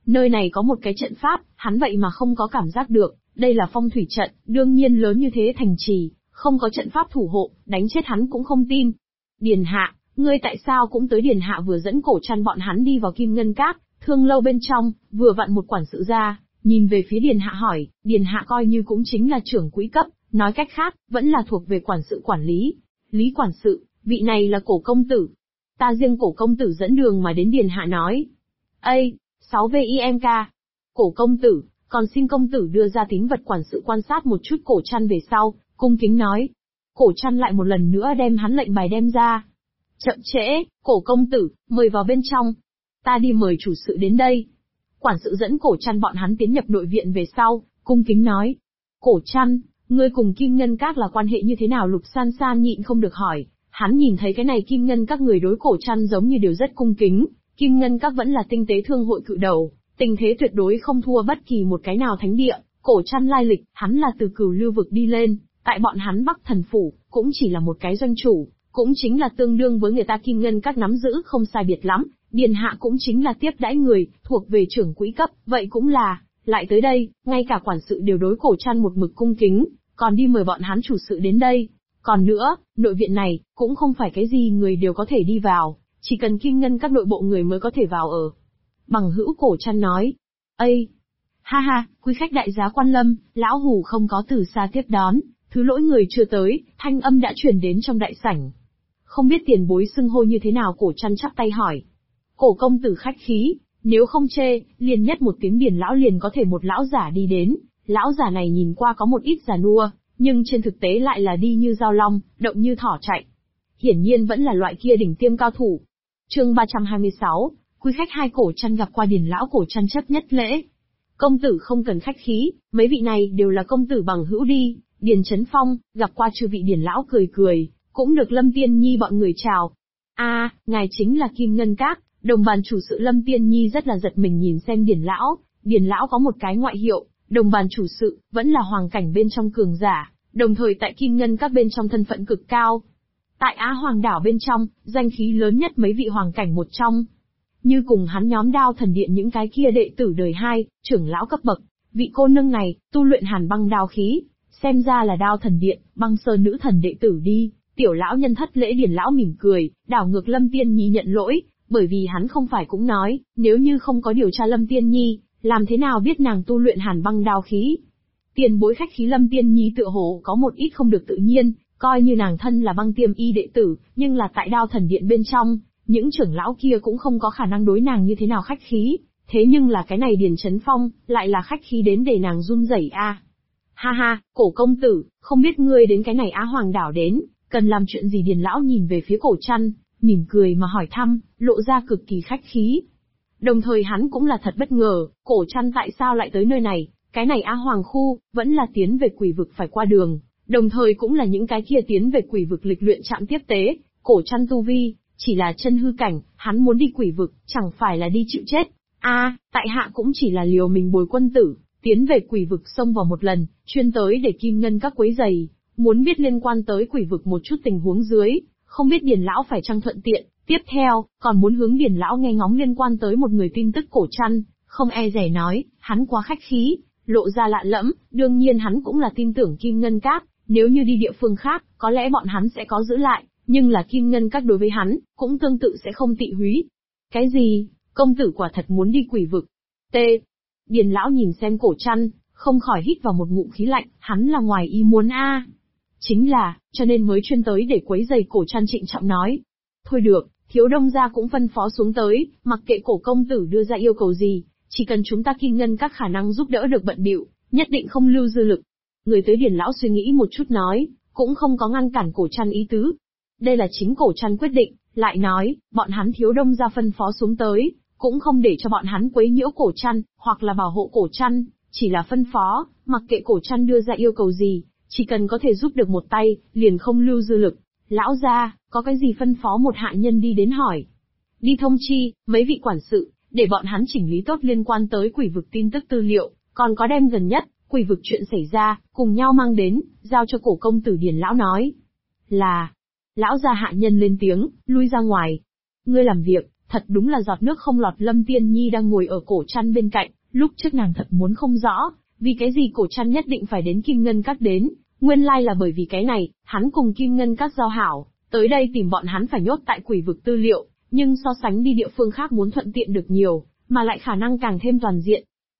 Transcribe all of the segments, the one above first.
Nơi này có một cái trận pháp, hắn vậy mà không có cảm giác được, đây là phong thủy trận, đương nhiên lớn như thế thành trì, không có trận pháp thủ hộ, đánh chết hắn cũng không tin. Điền Hạ, ngươi tại sao cũng tới? Điền Hạ vừa dẫn Cổ Trăn bọn hắn đi vào Kim Ngân Các, thương lâu bên trong, vừa vặn một quản sự ra, nhìn về phía Điền Hạ hỏi, Điền Hạ coi như cũng chính là trưởng quỹ cấp, nói cách khác, vẫn là thuộc về quản sự quản lý. Lý quản sự, vị này là Cổ công tử. Ta riêng Cổ công tử dẫn đường mà đến. Điền Hạ nói. Ây, 6VIMK. Cổ công tử, còn xin công tử đưa ra tín vật. Quản sự quan sát một chút Cổ Trăn về sau, cung kính nói. Cổ Trăn lại một lần nữa đem hắn lệnh bài đem ra. Chậm trễ, Cổ công tử, mời vào bên trong. Ta đi mời chủ sự đến đây. Quản sự dẫn Cổ Trăn bọn hắn tiến nhập nội viện về sau, cung kính nói. Cổ Trăn, ngươi cùng Kim Ngân Các là quan hệ như thế nào? Lục San San nhịn không được hỏi. Hắn nhìn thấy cái này Kim Ngân Các người đối Cổ Trăn giống như đều rất cung kính. Kim Ngân Các vẫn là tinh tế thương hội cự đầu, tình thế tuyệt đối không thua bất kỳ một cái nào thánh địa. Cổ Trăn lai lịch, hắn là từ Cửu Lưu vực đi lên, tại bọn hắn Bắc Thần phủ, cũng chỉ là một cái doanh chủ, cũng chính là tương đương với người ta Kim Ngân Các nắm giữ không sai biệt lắm. Điền Hạ cũng chính là tiếp đãi người, thuộc về trưởng quỹ cấp, vậy cũng là, lại tới đây, ngay cả quản sự đều đối Cổ Trăn một mực cung kính, còn đi mời bọn hắn chủ sự đến đây. Còn nữa, nội viện này, cũng không phải cái gì người đều có thể đi vào, chỉ cần Kim Ngân Các nội bộ người mới có thể vào ở. Bằng hữu Cổ Trăn nói. Ây! Ha ha, quý khách đại giá quan lâm, lão hủ không có từ xa tiếp đón, thứ lỗi người chưa tới, thanh âm đã truyền đến trong đại sảnh. Không biết tiền bối xưng hô như thế nào? Cổ Trăn chắp tay hỏi. Cổ công tử khách khí, nếu không chê, liền nhất một tiếng Điền lão liền có thể. Một lão giả đi đến, lão giả này nhìn qua có một ít già nua, nhưng trên thực tế lại là đi như dao long, động như thỏ chạy. Hiển nhiên vẫn là loại kia đỉnh tiêm cao thủ. Chương 326, quý khách hai. Cổ Trăn gặp qua Điền lão. Cổ Trăn chấp nhất lễ. Công tử không cần khách khí, mấy vị này đều là công tử bằng hữu đi. Điền Chấn Phong, gặp qua chư vị. Điền lão cười cười, cũng được Lâm Tiên Nhi bọn người chào. A, ngài chính là Kim Ngân Các. Đồng bàn chủ sự. Lâm Tiên Nhi rất là giật mình nhìn xem Điền lão. Điền lão có một cái ngoại hiệu, đồng bàn chủ sự, vẫn là hoàng cảnh bên trong cường giả, đồng thời tại Kim Ngân Các bên trong thân phận cực cao. Tại Á Hoàng đảo bên trong, danh khí lớn nhất mấy vị hoàng cảnh một trong. Như cùng hắn nhóm Đao Thần Điện những cái kia đệ tử đời 2, trưởng lão cấp bậc, vị cô nương này, tu luyện hàn băng đao khí, xem ra là Đao Thần Điện, băng sơn nữ thần đệ tử đi. Tiểu lão nhân thất lễ. Điền lão mỉm cười, đảo ngược Lâm Tiên Nhi nhận lỗi, bởi vì hắn không phải cũng nói, nếu như không có điều tra Lâm Tiên Nhi, làm thế nào biết nàng tu luyện hàn băng đao khí? Tiền bối khách khí. Lâm Tiên Nhi tựa hồ có một ít không được tự nhiên, coi như nàng thân là băng tiêm y đệ tử, nhưng là tại Đao Thần Điện bên trong, những trưởng lão kia cũng không có khả năng đối nàng như thế nào khách khí, thế nhưng là cái này Điền Chấn Phong, lại là khách khí đến để nàng run rẩy a. Ha ha, Cổ công tử, không biết ngươi đến cái này Á Hoàng đảo đến, cần làm chuyện gì? Điền lão nhìn về phía Cổ Trăn, mỉm cười mà hỏi thăm, lộ ra cực kỳ khách khí. Đồng thời hắn cũng là thật bất ngờ, Cổ Trăn tại sao lại tới nơi này, cái này Á Hoàng khu, vẫn là tiến về quỷ vực phải qua đường, đồng thời cũng là những cái kia tiến về quỷ vực lịch luyện trạm tiếp tế. Cổ Trăn tu vi, chỉ là chân hư cảnh, hắn muốn đi quỷ vực, chẳng phải là đi chịu chết. Tại hạ cũng chỉ là liều mình bồi quân tử, tiến về quỷ vực xông vào một lần, chuyên tới để Kim Ngân Các quấy giày, muốn biết liên quan tới quỷ vực một chút tình huống dưới, không biết Điền lão phải chăng thuận tiện. Tiếp theo, còn muốn hướng Điền lão nghe ngóng liên quan tới một người tin tức. Cổ Trăn không e dè nói, hắn quá khách khí, lộ ra lạ lẫm, đương nhiên hắn cũng là tin tưởng Kim Ngân Các, nếu như đi địa phương khác, có lẽ bọn hắn sẽ có giữ lại, nhưng là Kim Ngân Các đối với hắn, cũng tương tự sẽ không tị húy. Cái gì? Công tử quả thật muốn đi quỷ vực? T. Điền lão nhìn xem Cổ Trăn, không khỏi hít vào một ngụm khí lạnh, hắn là ngoài ý muốn a. Chính là, cho nên mới chuyên tới để quấy giày. Cổ Trăn trịnh trọng nói. Thôi được, thiếu đông gia cũng phân phó xuống tới, mặc kệ Cổ công tử đưa ra yêu cầu gì, chỉ cần chúng ta Kim Ngân Các khả năng giúp đỡ được bận bịu, nhất định không lưu dư lực. Người tới Điền lão suy nghĩ một chút nói, cũng không có ngăn cản Cổ Trăn ý tứ. Đây là chính Cổ Trăn quyết định, lại nói, bọn hắn thiếu đông gia phân phó xuống tới, cũng không để cho bọn hắn quấy nhiễu Cổ Trăn, hoặc là bảo hộ Cổ Trăn, chỉ là phân phó, mặc kệ Cổ Trăn đưa ra yêu cầu gì, chỉ cần có thể giúp được một tay, liền không lưu dư lực. Lão gia, có cái gì phân phó? Một hạ nhân đi đến hỏi. Đi thông chi, mấy vị quản sự, để bọn hắn chỉnh lý tốt liên quan tới quỷ vực tin tức tư liệu, còn có đem gần nhất, quỷ vực chuyện xảy ra, cùng nhau mang đến, giao cho Cổ công tử. Điền lão nói. Là. Lão gia hạ nhân lên tiếng, lui ra ngoài. Ngươi làm việc, Thật đúng là giọt nước không lọt. Lâm Tiên Nhi đang ngồi ở cổ chăn bên cạnh, lúc trước nàng thật muốn không rõ, vì cái gì cổ chăn nhất định phải đến Kim Ngân Các đến, nguyên lai là bởi vì cái này, hắn cùng Kim Ngân Các giao hảo, tới đây tìm bọn hắn phải nhốt tại quỷ vực tư liệu, nhưng so sánh đi địa phương khác muốn thuận tiện được nhiều, mà lại khả năng càng thêm toàn diện.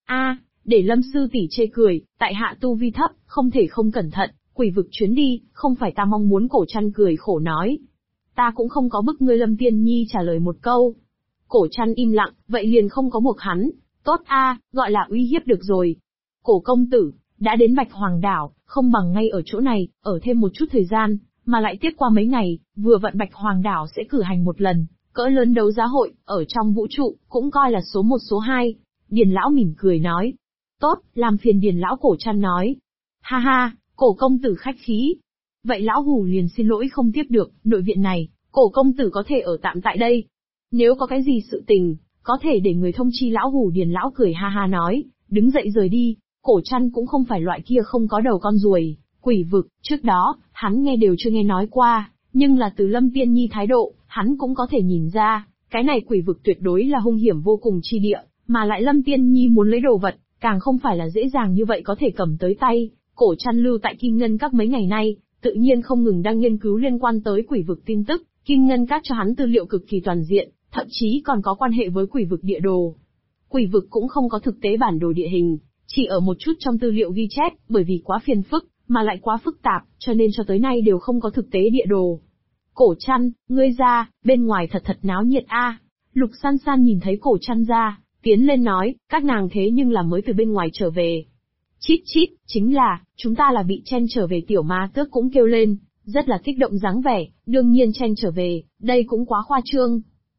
Để Lâm sư tỷ chê cười, tại hạ tu vi thấp, không thể không cẩn thận, quỷ vực chuyến đi, không phải ta mong muốn. Cổ chăn cười khổ nói. Ta cũng không có bức ngươi. Lâm Tiên Nhi trả lời một câu. Cổ chăn im lặng, vậy liền không có buộc hắn. Tốt gọi là uy hiếp được rồi. Cổ công tử, đã đến Bạch Hoàng Đảo, không bằng ngay ở chỗ này, ở thêm một chút thời gian, mà lại tiếp qua mấy ngày, vừa vặn Bạch Hoàng Đảo sẽ cử hành một lần, cỡ lớn đấu giá hội, ở trong vũ trụ, cũng coi là số 1 số 2. Điền lão mỉm cười nói. Tốt, làm phiền Điền lão. Cổ chăn nói. Ha ha, cổ công tử khách khí. Vậy lão hủ liền xin lỗi không tiếp được, nội viện này, cổ công tử có thể ở tạm tại đây. Nếu có cái gì sự tình, có thể để người thông chi lão hủ. Điền lão cười ha ha nói, đứng dậy rời đi. Cổ chăn cũng không phải loại kia không có đầu con ruồi, quỷ vực, trước đó, hắn nghe đều chưa nghe nói qua, nhưng là từ Lâm Tiên Nhi thái độ, hắn cũng có thể nhìn ra, cái này quỷ vực tuyệt đối là hung hiểm vô cùng chi địa, mà lại Lâm Tiên Nhi muốn lấy đồ vật, càng không phải là dễ dàng như vậy có thể cầm tới tay. Cổ chăn lưu tại Kim Ngân Các mấy ngày nay, tự nhiên không ngừng đang nghiên cứu liên quan tới quỷ vực tin tức, Kim Ngân Các cho hắn tư liệu cực kỳ toàn diện, thậm chí còn có quan hệ với quỷ vực địa đồ. Quỷ vực cũng không có thực tế bản đồ địa hình, chỉ ở một chút trong tư liệu ghi chép, bởi vì quá phiền phức, mà lại quá phức tạp, cho nên cho tới nay đều không có thực tế địa đồ. Cổ chăn, ngươi ra, bên ngoài thật náo nhiệt Lục San San nhìn thấy cổ chăn ra, tiến lên nói, các nàng thế nhưng là mới từ bên ngoài trở về. Chít chít, chính là, chúng ta là bị chen trở về. Tiểu Ma Tước cũng kêu lên, rất là kích động dáng vẻ, đương nhiên chen trở về, đây cũng quá khoa trương.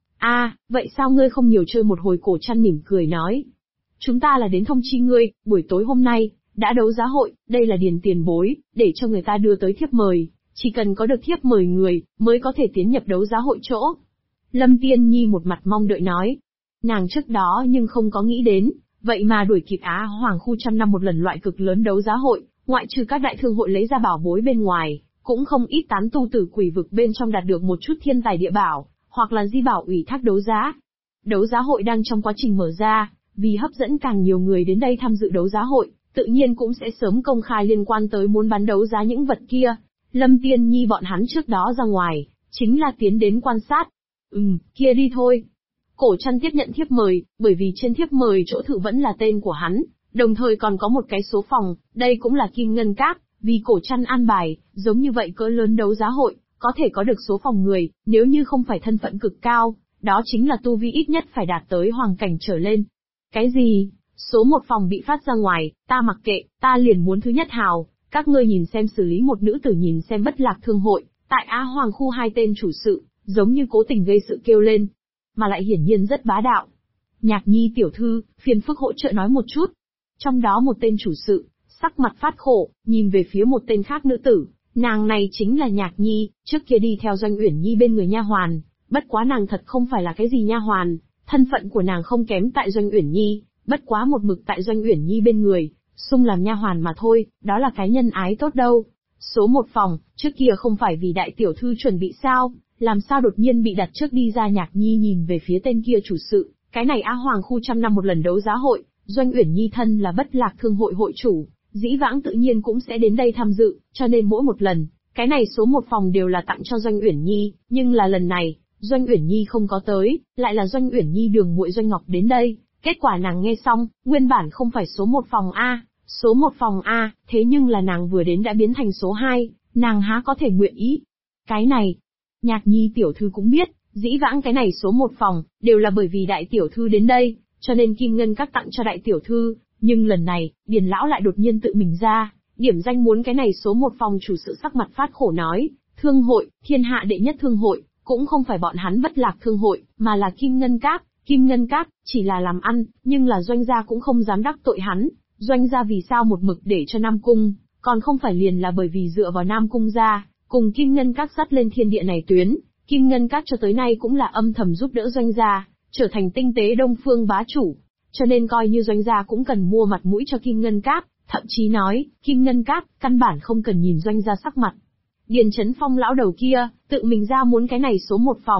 Vậy sao ngươi không nhiều chơi một hồi? Cổ chăn mỉm cười nói. Chúng ta là đến thông chi ngươi, buổi tối hôm nay, đã đấu giá hội, đây là Điền tiền bối, để cho người ta đưa tới thiếp mời, chỉ cần có được thiếp mời người, mới có thể tiến nhập đấu giá hội chỗ. Lâm Tiên Nhi một mặt mong đợi nói. Nàng trước đó nhưng không có nghĩ đến, vậy mà đuổi kịp Á Hoàng khu 100 năm một lần loại cực lớn đấu giá hội, ngoại trừ các đại thương hội lấy ra bảo bối bên ngoài, cũng không ít tán tu từ quỷ vực bên trong đạt được một chút thiên tài địa bảo, hoặc là di bảo ủy thác đấu giá. Đấu giá hội đang trong quá trình mở ra, vì hấp dẫn càng nhiều người đến đây tham dự đấu giá hội, tự nhiên cũng sẽ sớm công khai liên quan tới muốn bán đấu giá những vật kia. Lâm Tiên Nhi bọn hắn trước đó ra ngoài, chính là tiến đến quan sát. Kia đi thôi. Cổ chăn tiếp nhận thiếp mời, bởi vì trên thiếp mời chỗ thự vẫn là tên của hắn, đồng thời còn có một cái số phòng, đây cũng là Kim Ngân Các, vì cổ chăn an bài, giống như vậy cỡ lớn đấu giá hội, có thể có được số phòng người, nếu như không phải thân phận cực cao, đó chính là tu vi ít nhất phải đạt tới hoàng cảnh trở lên. Cái gì? Số 1 phòng bị phát ra ngoài, ta mặc kệ, ta liền muốn thứ nhất hào, các ngươi nhìn xem xử lý một nữ tử. Nhìn xem Bất Lạc Thương hội, tại Á Hoàng khu 2 tên chủ sự, giống như cố tình gây sự kêu lên, mà lại hiển nhiên rất bá đạo. Nhạc Nhi tiểu thư, phiền phức hỗ trợ nói một chút. Trong đó một tên chủ sự, sắc mặt phát khổ, nhìn về phía một tên khác nữ tử, nàng này chính là Nhạc Nhi, trước kia đi theo Doanh Uyển Nhi bên người nha hoàn, bất quá nàng thật không phải là cái gì nha hoàn, thân phận của nàng không kém tại Doanh Uyển Nhi, bất quá một mực tại Doanh Uyển Nhi bên người, xung làm nha hoàn mà thôi, đó là cái nhân ái tốt đâu. Số 1 phòng, trước kia không phải vì đại tiểu thư chuẩn bị sao, làm sao đột nhiên bị đặt trước đi ra? Nhạc Nhi nhìn về phía tên kia chủ sự, cái này Á Hoàng khu 100 năm một lần đấu giá hội, Doanh Uyển Nhi thân là Bất Lạc Thương hội hội chủ, dĩ vãng tự nhiên cũng sẽ đến đây tham dự, cho nên mỗi một lần, cái này số 1 phòng đều là tặng cho Doanh Uyển Nhi, nhưng là lần này, Doanh Uyển Nhi không có tới, lại là Doanh Uyển Nhi đường muội Doanh Ngọc đến đây. Kết quả nàng nghe xong, nguyên bản không phải số 1 phòng số 1 phòng thế nhưng là nàng vừa đến đã biến thành số 2, nàng há có thể nguyện ý. Cái này, Nhạc Nhi tiểu thư cũng biết, dĩ vãng cái này số 1 phòng, đều là bởi vì đại tiểu thư đến đây, cho nên Kim Ngân Các tặng cho đại tiểu thư, nhưng lần này, Điền lão lại đột nhiên tự mình ra, điểm danh muốn cái này số 1 phòng. Chủ sự sắc mặt phát khổ nói, thương hội, thiên hạ đệ nhất thương hội, cũng không phải bọn hắn Bất Lạc Thương hội, mà là Kim Ngân Các. Kim Ngân Các, chỉ là làm ăn, nhưng là Doanh gia cũng không dám đắc tội hắn. Doanh gia vì sao một mực để cho Nam Cung, còn không phải liền là bởi vì dựa vào Nam Cung gia, cùng Kim Ngân Các dắt lên thiên địa này tuyến. Kim Ngân Các cho tới nay cũng là âm thầm giúp đỡ Doanh gia, trở thành tinh tế Đông Phương bá chủ. Cho nên coi như Doanh gia cũng cần mua mặt mũi cho Kim Ngân Các, thậm chí nói, Kim Ngân Các, căn bản không cần nhìn Doanh gia sắc mặt. Điền Chấn Phong lão đầu kia, tự mình ra muốn cái này số 1 phòng.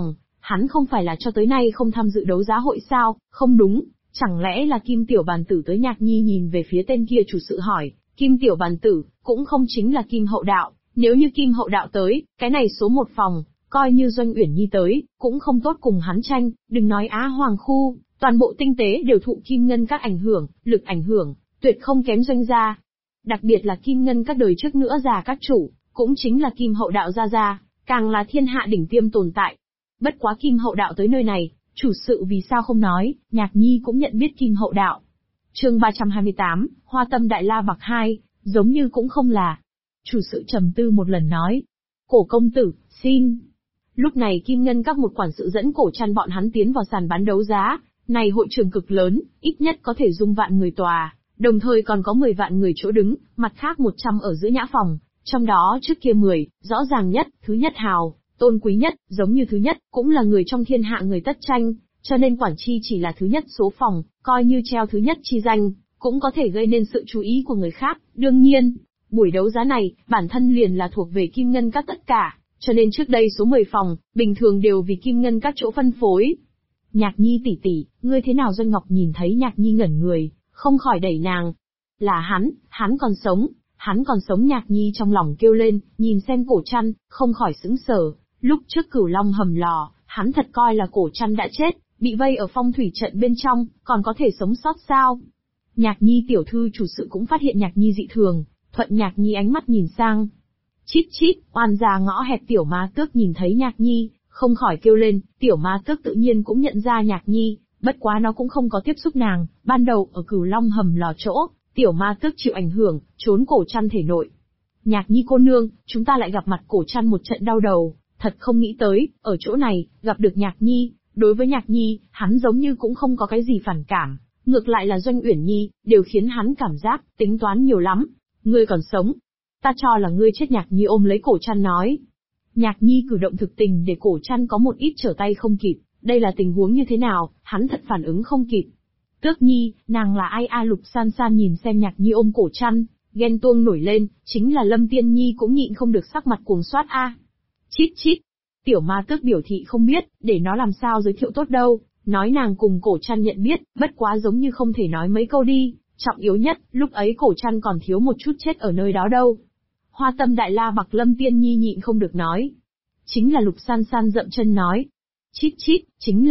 hắn không phải là cho tới nay không tham dự đấu giá hội sao? Không đúng, chẳng lẽ là Kim Tiểu Bàn Tử tới? Nhạc Nhi nhìn về phía tên kia chủ sự hỏi, Kim Tiểu Bàn Tử, cũng không chính là Kim Hậu Đạo, nếu như Kim Hậu Đạo tới, cái này số một phòng, coi như Doanh Uyển Nhi tới, cũng không tốt cùng hắn tranh, đừng nói Á Hoàng khu, toàn bộ tinh tế đều thụ Kim Ngân các ảnh hưởng, lực ảnh hưởng, tuyệt không kém Doanh gia. Đặc biệt là Kim Ngân các đời trước nữa già các chủ, cũng chính là Kim Hậu Đạo gia, càng là thiên hạ đỉnh tiêm tồn tại. Bất quá Kim Hậu Đạo tới nơi này, chủ sự vì sao không nói, Nhạc Nhi cũng nhận biết Kim Hậu Đạo. Chương 328, Hoa Tâm Đại La Bạc 2, giống như cũng không là. Chủ sự trầm tư một lần nói, Cổ công tử, xin. Lúc này Kim Ngân các một quản sự dẫn Cổ Trăn bọn hắn tiến vào sàn bán đấu giá, này hội trường cực lớn, ít nhất có thể dung vạn người tòa, đồng thời còn có 10 vạn người chỗ đứng, mặt khác 100 ở giữa nhã phòng, trong đó trước kia 10, rõ ràng nhất, thứ nhất hào, tôn quý nhất, giống như thứ nhất, cũng là người trong thiên hạ người tất tranh, cho nên quản chi chỉ là thứ nhất số phòng, coi như treo thứ nhất chi danh, cũng có thể gây nên sự chú ý của người khác. Đương nhiên, buổi đấu giá này, bản thân liền là thuộc về Kim Ngân các tất cả, cho nên trước đây số 10 phòng, bình thường đều vì Kim Ngân các chỗ phân phối. Nhạc Nhi tỷ tỷ, ngươi thế nào? Doanh Ngọc nhìn thấy Nhạc Nhi ngẩn người, không khỏi đẩy nàng. Là hắn còn sống. Nhạc Nhi trong lòng kêu lên, nhìn xem Cổ Trăn, không khỏi sững sờ. Lúc trước Cửu Long hầm lò, hắn thật coi là Cổ Trăn đã chết, bị vây ở phong thủy trận bên trong, còn có thể sống sót sao? Nhạc Nhi tiểu thư chủ sự cũng phát hiện Nhạc Nhi dị thường, thuận Nhạc Nhi ánh mắt nhìn sang. Chít chít, oan gia ngõ hẹp Tiểu Ma Tước nhìn thấy Nhạc Nhi, không khỏi kêu lên. Tiểu Ma Tước tự nhiên cũng nhận ra Nhạc Nhi, bất quá nó cũng không có tiếp xúc nàng. Ban đầu ở Cửu Long hầm lò chỗ, Tiểu Ma Tước chịu ảnh hưởng, trốn Cổ Trăn thể nội. Nhạc Nhi cô nương, chúng ta lại gặp mặt Cổ Trăn một trận đau đầu, thật không nghĩ tới, ở chỗ này, gặp được Nhạc Nhi. Đối với Nhạc Nhi, hắn giống như cũng không có cái gì phản cảm, ngược lại là Doanh Uyển Nhi, đều khiến hắn cảm giác, tính toán nhiều lắm. Ngươi còn sống, ta cho là ngươi chết. Nhạc Nhi ôm lấy Cổ Trăn nói. Nhạc Nhi cử động thực tình để Cổ Trăn có một ít trở tay không kịp, đây là tình huống như thế nào, hắn thật phản ứng không kịp. Tước Nhi, nàng là ai? Lục San San nhìn xem Nhạc Nhi ôm Cổ Trăn, ghen tuông nổi lên, chính là Lâm Tiên Nhi cũng nhịn không được sắc mặt cuồng xoát Chít chít. Tiểu Ma Tước biểu thị không biết, để nó làm sao giới thiệu tốt đâu, nói nàng cùng Cổ Trăn nhận biết, bất quá giống như không thể nói mấy câu đi, trọng yếu nhất, lúc ấy Cổ Trăn còn thiếu một chút chết ở nơi đó đâu. Hoa Tâm Đại La Bạc. Lâm Tiên Nhi nhịn không được nói. Chính là. Lục San San dậm chân nói. Chít chít, chính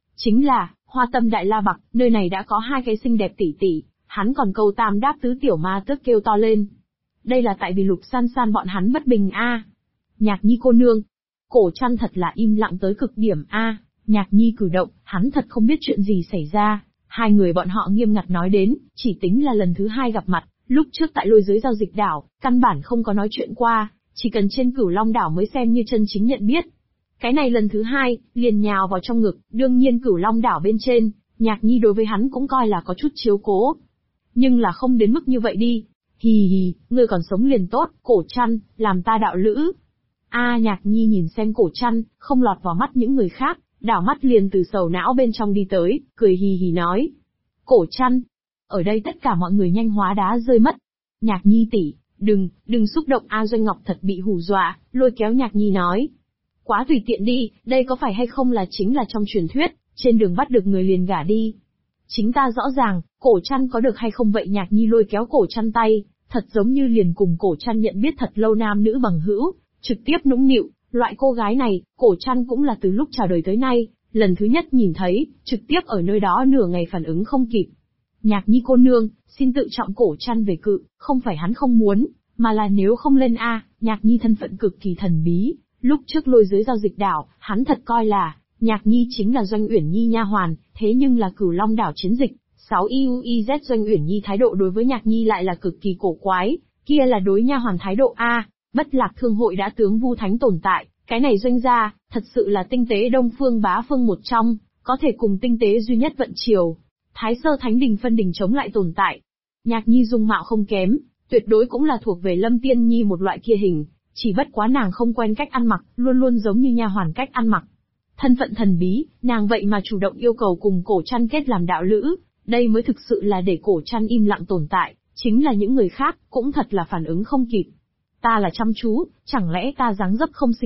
là, Hoa Tâm Đại La Bạc, nơi này đã có 2 cái xinh đẹp tỷ tỷ, hắn còn câu tam đáp tứ. Tiểu Ma Tước kêu to lên. Đây là tại vì Lục San San bọn hắn bất bình Nhạc Nhi cô nương. Cổ Trăn thật là im lặng tới cực điểm Nhạc Nhi cử động, hắn thật không biết chuyện gì xảy ra. Hai người bọn họ nghiêm ngặt nói đến, chỉ tính là lần thứ 2 gặp mặt, lúc trước tại lôi giới giao dịch đảo, căn bản không có nói chuyện qua, chỉ cần trên Cửu Long đảo mới xem như chân chính nhận biết. Cái này lần thứ 2, liền nhào vào trong ngực. Đương nhiên Cửu Long đảo bên trên, Nhạc Nhi đối với hắn cũng coi là có chút chiếu cố. Nhưng là không đến mức như vậy đi. Hì hì, ngươi còn sống liền tốt, Cổ Trăn, làm ta đạo lữ. Nhạc Nhi nhìn xem Cổ Trăn, không lọt vào mắt những người khác, đảo mắt liền từ sầu não bên trong đi tới, cười hì hì nói. Cổ Trăn. Ở đây tất cả mọi người nhanh hóa đá rơi mất. Nhạc Nhi tỷ, đừng xúc động. Doanh Ngọc thật bị hù dọa, lôi kéo Nhạc Nhi nói. Quá tùy tiện đi, đây có phải hay không là chính là trong truyền thuyết, trên đường bắt được người liền gả đi. Chính ta rõ ràng, Cổ Trăn có được hay không vậy? Nhạc Nhi lôi kéo Cổ Trăn tay, thật giống như liền cùng Cổ Trăn nhận biết thật lâu nam nữ bằng hữu, trực tiếp nũng nịu. Loại cô gái này, Cổ Trăn cũng là từ lúc chào đời tới nay, lần thứ nhất nhìn thấy, trực tiếp ở nơi đó nửa ngày phản ứng không kịp. Nhạc Nhi cô nương, xin tự trọng. Cổ Trăn về cự, không phải hắn không muốn, mà là nếu không lên Nhạc Nhi thân phận cực kỳ thần bí, lúc trước lôi giới giao dịch đảo, hắn thật coi là, Nhạc Nhi chính là Doanh Uyển Nhi nha hoàn, thế nhưng là Cửu Long đảo chiến dịch, 6IUIZ Doanh Uyển Nhi thái độ đối với Nhạc Nhi lại là cực kỳ cổ quái, kia là đối nha hoàn thái độ Bất Lạc Thương hội đã tướng Vu Thánh tồn tại, cái này Doanh gia, thật sự là tinh tế Đông Phương bá phương một trong, có thể cùng tinh tế duy nhất vận triều. Thái Sơ Thánh Đình phân đình chống lại tồn tại. Nhạc Nhi dung mạo không kém, tuyệt đối cũng là thuộc về Lâm Tiên Nhi một loại kia hình, chỉ bất quá nàng không quen cách ăn mặc, luôn luôn giống như nha hoàn cách ăn mặc. Thân phận thần bí, nàng vậy mà chủ động yêu cầu cùng Cổ Trăn kết làm đạo lữ, đây mới thực sự là để Cổ Trăn im lặng tồn tại, chính là những người khác, cũng thật là phản ứng không kịp. Ta là chăm chú, chẳng lẽ ta dáng dấp không xinh đẹp,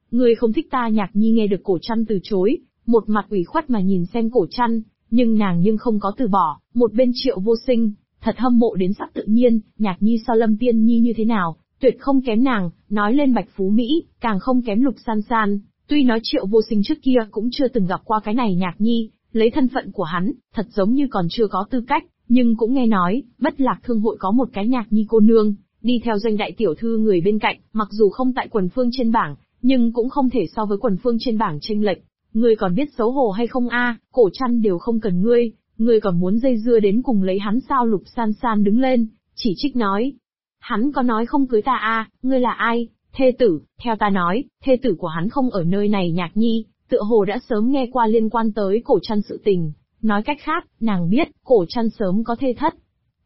Ngươi không thích ta? Nhạc Nhi nghe được Cổ Trăn từ chối, một mặt ủy khuất mà nhìn xem Cổ Trăn, nhưng nàng không có từ bỏ. Một bên Triệu Vô Sinh, thật hâm mộ đến sắc tự nhiên, Nhạc Nhi so Lâm Tiên Nhi như thế nào, tuyệt không kém nàng, nói lên Bạch Phú Mỹ, càng không kém Lục San San. Tuy nói Triệu Vô Sinh trước kia cũng chưa từng gặp qua cái này Nhạc Nhi, lấy thân phận của hắn, thật giống như còn chưa có tư cách, nhưng cũng nghe nói, Bất Lạc Thương hội có một cái Nhạc Nhi cô nương, đi theo doanh đại tiểu thư người bên cạnh, mặc dù không tại quần phương trên bảng, nhưng cũng không thể so với quần phương trên bảng chênh lệch. Ngươi còn biết xấu hổ hay không a? Cổ Trăn đều không cần ngươi còn muốn dây dưa đến cùng lấy hắn sao? Lục San San đứng lên, chỉ trích nói. Hắn có nói không cưới ta a? Ngươi là ai? Thê tử? Theo ta nói, thê tử của hắn không ở nơi này. Nhạc Nhi tựa hồ đã sớm nghe qua liên quan tới Cổ Trăn sự tình. Nói cách khác, nàng biết, Cổ Trăn sớm có thê thất.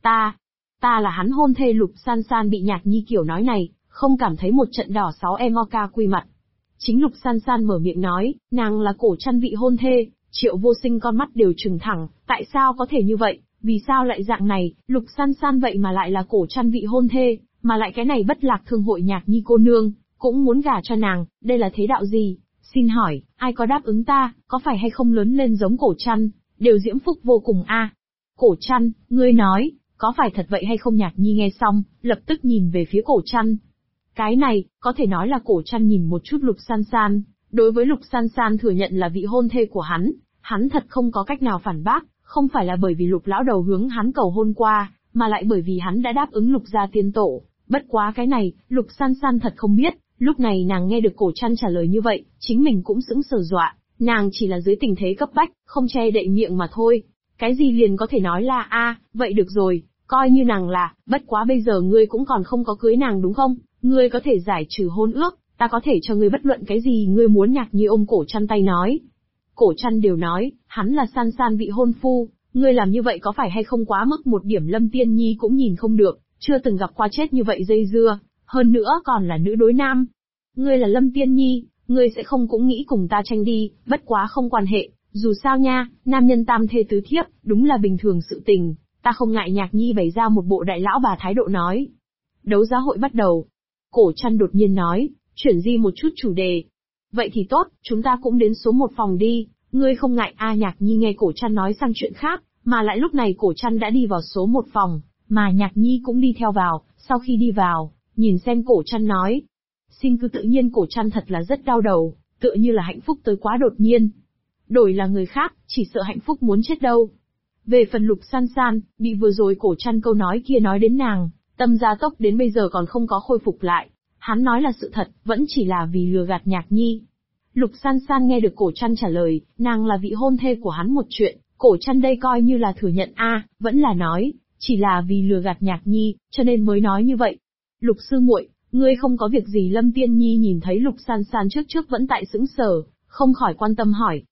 Ta là hắn hôn thê. Lục San San bị Nhạc Nhi kiểu nói này, không cảm thấy một trận đỏ 6 moca quy mặt. Chính Lục San San mở miệng nói, nàng là Cổ Trăn vị hôn thê. Triệu Vô Sinh con mắt đều trừng thẳng, tại sao có thể như vậy, vì sao lại dạng này? Lục San San vậy mà lại là Cổ Trăn vị hôn thê, mà lại cái này Bất Lạc Thương hội Nhạc Nhi cô nương, cũng muốn gả cho nàng, đây là thế đạo gì? Xin hỏi, ai có đáp ứng ta, có phải hay không lớn lên giống Cổ Trăn, đều diễm phúc vô cùng a? Cổ Trăn, ngươi nói, có phải thật vậy hay không? Nhạc Nhi nghe xong, lập tức nhìn về phía Cổ Trăn. Cái này, có thể nói là Cổ Trăn nhìn một chút Lục San San, đối với Lục San San thừa nhận là vị hôn thê của hắn thật không có cách nào phản bác, không phải là bởi vì Lục lão đầu hướng hắn cầu hôn qua, mà lại bởi vì hắn đã đáp ứng Lục gia tiên tổ. Bất quá cái này, Lục San San thật không biết, lúc này nàng nghe được Cổ Trăn trả lời như vậy, chính mình cũng sững sờ dọa, nàng chỉ là dưới tình thế cấp bách, không che đậy miệng mà thôi. Cái gì liền có thể nói là vậy được rồi, coi như nàng là, bất quá bây giờ ngươi cũng còn không có cưới nàng đúng không? Ngươi có thể giải trừ hôn ước, ta có thể cho ngươi bất luận cái gì ngươi muốn. Nhạc Nhi ôm Cổ Trăn tay nói. Cổ Trăn đều nói, hắn là San San vị hôn phu, ngươi làm như vậy có phải hay không quá mức một điểm? Lâm Tiên Nhi cũng nhìn không được, chưa từng gặp qua chết như vậy dây dưa, hơn nữa còn là nữ đối nam. Ngươi là Lâm Tiên Nhi, ngươi sẽ không cũng nghĩ cùng ta tranh đi, bất quá không quan hệ, dù sao nha, nam nhân tam thê tứ thiếp, đúng là bình thường sự tình, ta không ngại. Nhạc Nhi bày ra một bộ đại lão bà thái độ nói. Đấu giá hội bắt đầu. Cổ Trăn đột nhiên nói, chuyển di một chút chủ đề. Vậy thì tốt, chúng ta cũng đến số 1 phòng đi, ngươi không ngại a? Nhạc Nhi nghe Cổ Trăn nói sang chuyện khác, mà lại lúc này Cổ Trăn đã đi vào số 1 phòng, mà Nhạc Nhi cũng đi theo vào. Sau khi đi vào, nhìn xem Cổ Trăn nói, xin cứ tự nhiên. Cổ Trăn thật là rất đau đầu, tựa như là hạnh phúc tới quá đột nhiên. Đổi là người khác, chỉ sợ hạnh phúc muốn chết đâu. Về phần Lục San San, bị vừa rồi Cổ Trăn câu nói kia nói đến nàng, tâm gia tốc đến bây giờ còn không có khôi phục lại. Hắn nói là sự thật, vẫn chỉ là vì lừa gạt Nhạc Nhi. Lục San San nghe được Cổ Trăn trả lời, nàng là vị hôn thê của hắn một chuyện, Cổ Trăn đây coi như là thừa nhận vẫn là nói, chỉ là vì lừa gạt Nhạc Nhi, cho nên mới nói như vậy. Lục sư muội, ngươi không có việc gì? Lâm Tiên Nhi nhìn thấy Lục San San trước vẫn tại sững sờ, không khỏi quan tâm hỏi.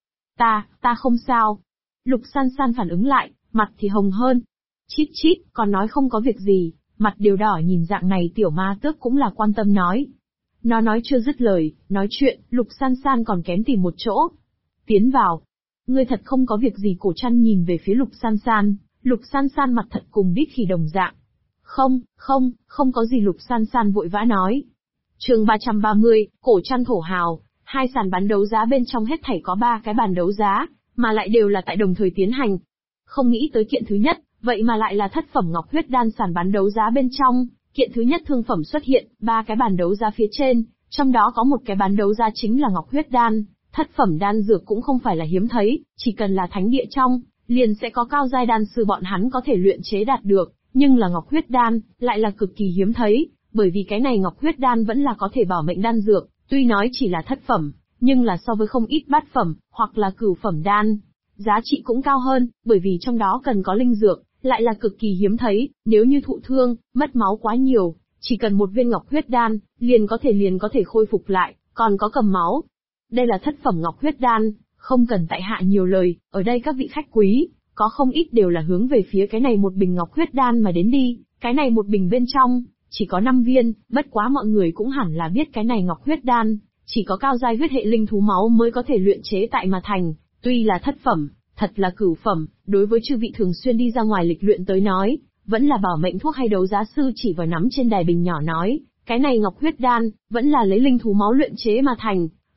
Ta không sao. Lục San San phản ứng lại, mặt thì hồng hơn. Chít, còn nói không có việc gì, mặt đều đỏ. Nhìn dạng này tiểu ma tước cũng là quan tâm nói. Nó nói chưa dứt lời, nói chuyện, Lục San San còn kém tìm một chỗ. Tiến vào. Ngươi thật không có việc gì? Cổ Trăn nhìn về phía Lục San San, Lục San San mặt thật cùng đít khỉ đồng dạng. Không có gì. Lục San San vội vã nói. Chương 330, Cổ Trăn thổ hào. 2 sàn bán đấu giá bên trong hết thảy có 3 cái bàn đấu giá, mà lại đều là tại đồng thời tiến hành. Không nghĩ tới kiện thứ nhất, vậy mà lại là thất phẩm ngọc huyết đan. Sàn bán đấu giá bên trong, kiện thứ nhất thương phẩm xuất hiện, 3 cái bàn đấu giá phía trên, trong đó có một cái bán đấu giá chính là ngọc huyết đan. Thất phẩm đan dược cũng không phải là hiếm thấy, chỉ cần là thánh địa trong, liền sẽ có cao giai đan sư bọn hắn có thể luyện chế đạt được, nhưng là ngọc huyết đan, lại là cực kỳ hiếm thấy, bởi vì cái này ngọc huyết đan vẫn là có thể bảo mệnh đan dược, tuy nói chỉ là thất phẩm, nhưng là so với không ít bát phẩm, hoặc là cửu phẩm đan, giá trị cũng cao hơn, bởi vì trong đó cần có linh dược, lại là cực kỳ hiếm thấy, nếu như thụ thương, mất máu quá nhiều, chỉ cần một viên ngọc huyết đan, liền có thể khôi phục lại, còn có cầm máu. Đây là thất phẩm ngọc huyết đan, không cần tại hạ nhiều lời, ở đây các vị khách quý, có không ít đều là hướng về phía cái này một bình ngọc huyết đan mà đến đi, cái này một bình bên trong, chỉ có 5 viên, bất quá mọi người cũng hẳn là biết cái này ngọc huyết đan, chỉ có cao giai huyết hệ linh thú máu mới có thể luyện chế tại mà thành, tuy là thất phẩm, thật là cửu phẩm, đối với chư vị thường xuyên đi ra ngoài lịch luyện tới nói, vẫn là bảo mệnh thuốc. Hay đấu giá sư chỉ vào nắm trên đài bình nhỏ nói, cái này ngọc huyết đan, vẫn là lấy linh thú máu luyện chế mà thành,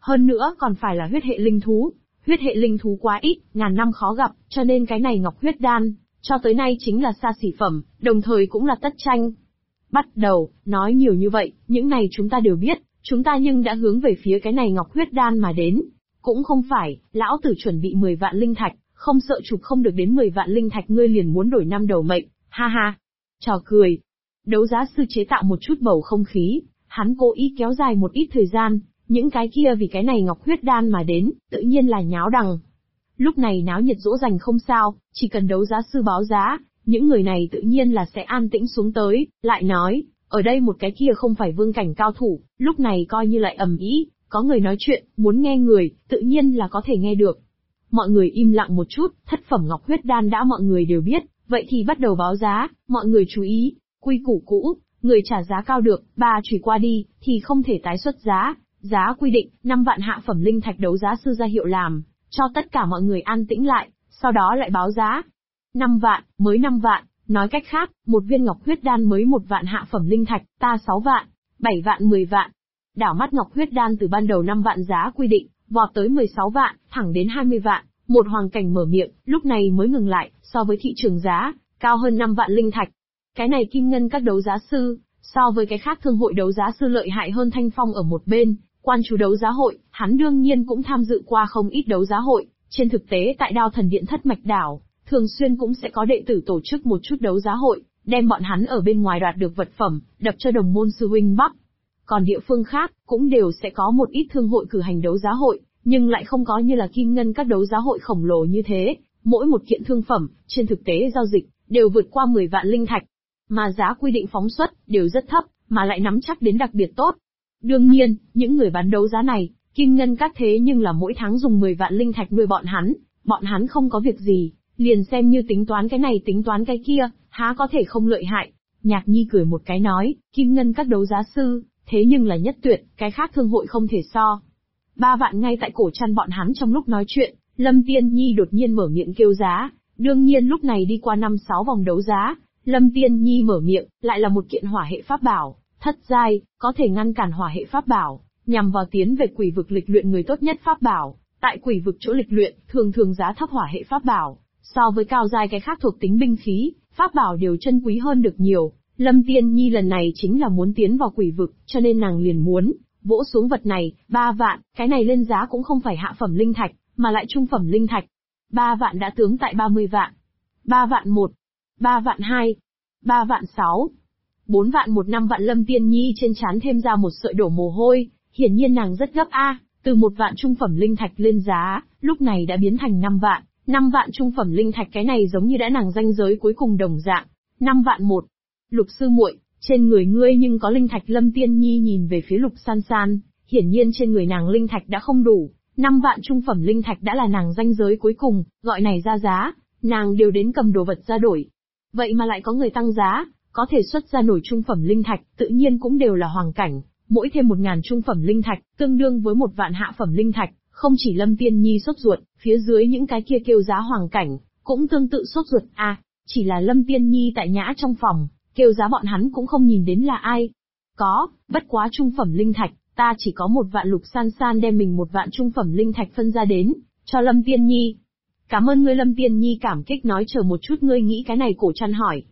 Hơn nữa còn phải là huyết hệ linh thú. Huyết hệ linh thú quá ít, ngàn năm khó gặp, cho nên cái này ngọc huyết đan, cho tới nay chính là xa xỉ phẩm, đồng thời cũng là tất tranh. Bắt đầu, nói nhiều như vậy, những này chúng ta đều biết, chúng ta nhưng đã hướng về phía cái này ngọc huyết đan mà đến. Cũng không phải, lão tử chuẩn bị 10 vạn linh thạch, không sợ chụp không được đến 10 vạn linh thạch ngươi liền muốn đổi 5 đầu mệnh, ha ha. Trò cười. Đấu giá sư chế tạo một chút bầu không khí, hắn cố ý kéo dài một ít thời gian, những cái kia vì cái này ngọc huyết đan mà đến, tự nhiên là nháo đằng. Lúc này náo nhiệt dỗ dành không sao, chỉ cần đấu giá sư báo giá, những người này tự nhiên là sẽ an tĩnh xuống tới, lại nói, ở đây một cái kia không phải vương cảnh cao thủ, lúc này coi như lại ầm ĩ, có người nói chuyện, muốn nghe người, tự nhiên là có thể nghe được. Mọi người im lặng một chút, thất phẩm ngọc huyết đan đã mọi người đều biết, vậy thì bắt đầu báo giá, mọi người chú ý, quy củ cũ, người trả giá cao được, 3 chùy qua đi, thì không thể tái xuất giá. Giá quy định, 5 vạn hạ phẩm linh thạch đấu giá sư ra hiệu làm, cho tất cả mọi người an tĩnh lại, sau đó lại báo giá. 5 vạn, mới 5 vạn, nói cách khác, một viên ngọc huyết đan mới 1 vạn hạ phẩm linh thạch, ta 6 vạn, 7 vạn 10 vạn. Đảo mắt ngọc huyết đan từ ban đầu 5 vạn giá quy định, vọt tới 16 vạn, thẳng đến 20 vạn, một hoàng cảnh mở miệng, lúc này mới ngừng lại, so với thị trường giá, cao hơn 5 vạn linh thạch. Cái này kim ngân các đấu giá sư, so với cái khác thương hội đấu giá sư lợi hại hơn Thanh Phong ở một bên. Quan chủ đấu giá hội, hắn đương nhiên cũng tham dự qua không ít đấu giá hội, trên thực tế tại Đao Thần Điện Thất Mạch Đảo, thường xuyên cũng sẽ có đệ tử tổ chức một chút đấu giá hội, đem bọn hắn ở bên ngoài đoạt được vật phẩm, đập cho đồng môn sư huynh Bắc. Còn địa phương khác, cũng đều sẽ có một ít thương hội cử hành đấu giá hội, nhưng lại không có như là kim ngân các đấu giá hội khổng lồ như thế, mỗi một kiện thương phẩm, trên thực tế giao dịch, đều vượt qua 10 vạn linh thạch. Mà giá quy định phóng xuất, đều rất thấp, mà lại nắm chắc đến đặc biệt tốt. Đương nhiên, những người bán đấu giá này, kim ngân các thế nhưng là mỗi tháng dùng 10 vạn linh thạch nuôi bọn hắn không có việc gì, liền xem như tính toán cái này tính toán cái kia, há có thể không lợi hại. Nhạc Nhi cười một cái nói, kim ngân các đấu giá sư, thế nhưng là nhất tuyệt, cái khác thương hội không thể so. 3 vạn ngay tại cổ chăn bọn hắn trong lúc nói chuyện, Lâm Tiên Nhi đột nhiên mở miệng kêu giá, đương nhiên lúc này đi qua 5-6 vòng đấu giá, Lâm Tiên Nhi mở miệng, lại là một kiện hỏa hệ pháp bảo. Thất giai, có thể ngăn cản hỏa hệ pháp bảo, nhằm vào tiến về quỷ vực lịch luyện người tốt nhất pháp bảo. Tại quỷ vực chỗ lịch luyện, thường giá thấp hỏa hệ pháp bảo, so với cao giai cái khác thuộc tính binh khí, pháp bảo đều chân quý hơn được nhiều. Lâm Tiên Nhi lần này chính là muốn tiến vào quỷ vực, cho nên nàng liền muốn vỗ xuống vật này, 3 vạn, cái này lên giá cũng không phải hạ phẩm linh thạch, mà lại trung phẩm linh thạch. 3 vạn đã tướng tại 30 vạn. 3 vạn 1, 3 vạn 2, 3 vạn 6. 4 vạn 5 vạn. Lâm Tiên Nhi trên trán thêm ra một sợi đổ mồ hôi, hiển nhiên nàng rất gấp từ 1 vạn trung phẩm linh thạch lên giá, lúc này đã biến thành 5 vạn, 5 vạn trung phẩm linh thạch cái này giống như đã nàng ranh giới cuối cùng đồng dạng, 5 vạn 1. Lục sư muội, trên người ngươi nhưng có linh thạch. Lâm Tiên Nhi nhìn về phía Lục San San, hiển nhiên trên người nàng linh thạch đã không đủ, 5 vạn trung phẩm linh thạch đã là nàng ranh giới cuối cùng, gọi này ra giá, nàng đều đến cầm đồ vật ra đổi. Vậy mà lại có người tăng giá. Có thể xuất ra nổi trung phẩm linh thạch, tự nhiên cũng đều là hoàng cảnh, mỗi thêm 1000 trung phẩm linh thạch, tương đương với 1 vạn hạ phẩm linh thạch, không chỉ Lâm Tiên Nhi sốt ruột, phía dưới những cái kia kêu giá hoàng cảnh, cũng tương tự sốt ruột chỉ là Lâm Tiên Nhi tại nhã trong phòng, kêu giá bọn hắn cũng không nhìn đến là ai. Có, bất quá trung phẩm linh thạch, ta chỉ có 1 vạn. Lục San San đem mình 1 vạn trung phẩm linh thạch phân ra đến, cho Lâm Tiên Nhi. Cảm ơn ngươi. Lâm Tiên Nhi cảm kích nói chờ một chút ngươi nghĩ cái này. Cổ Trăn hỏi.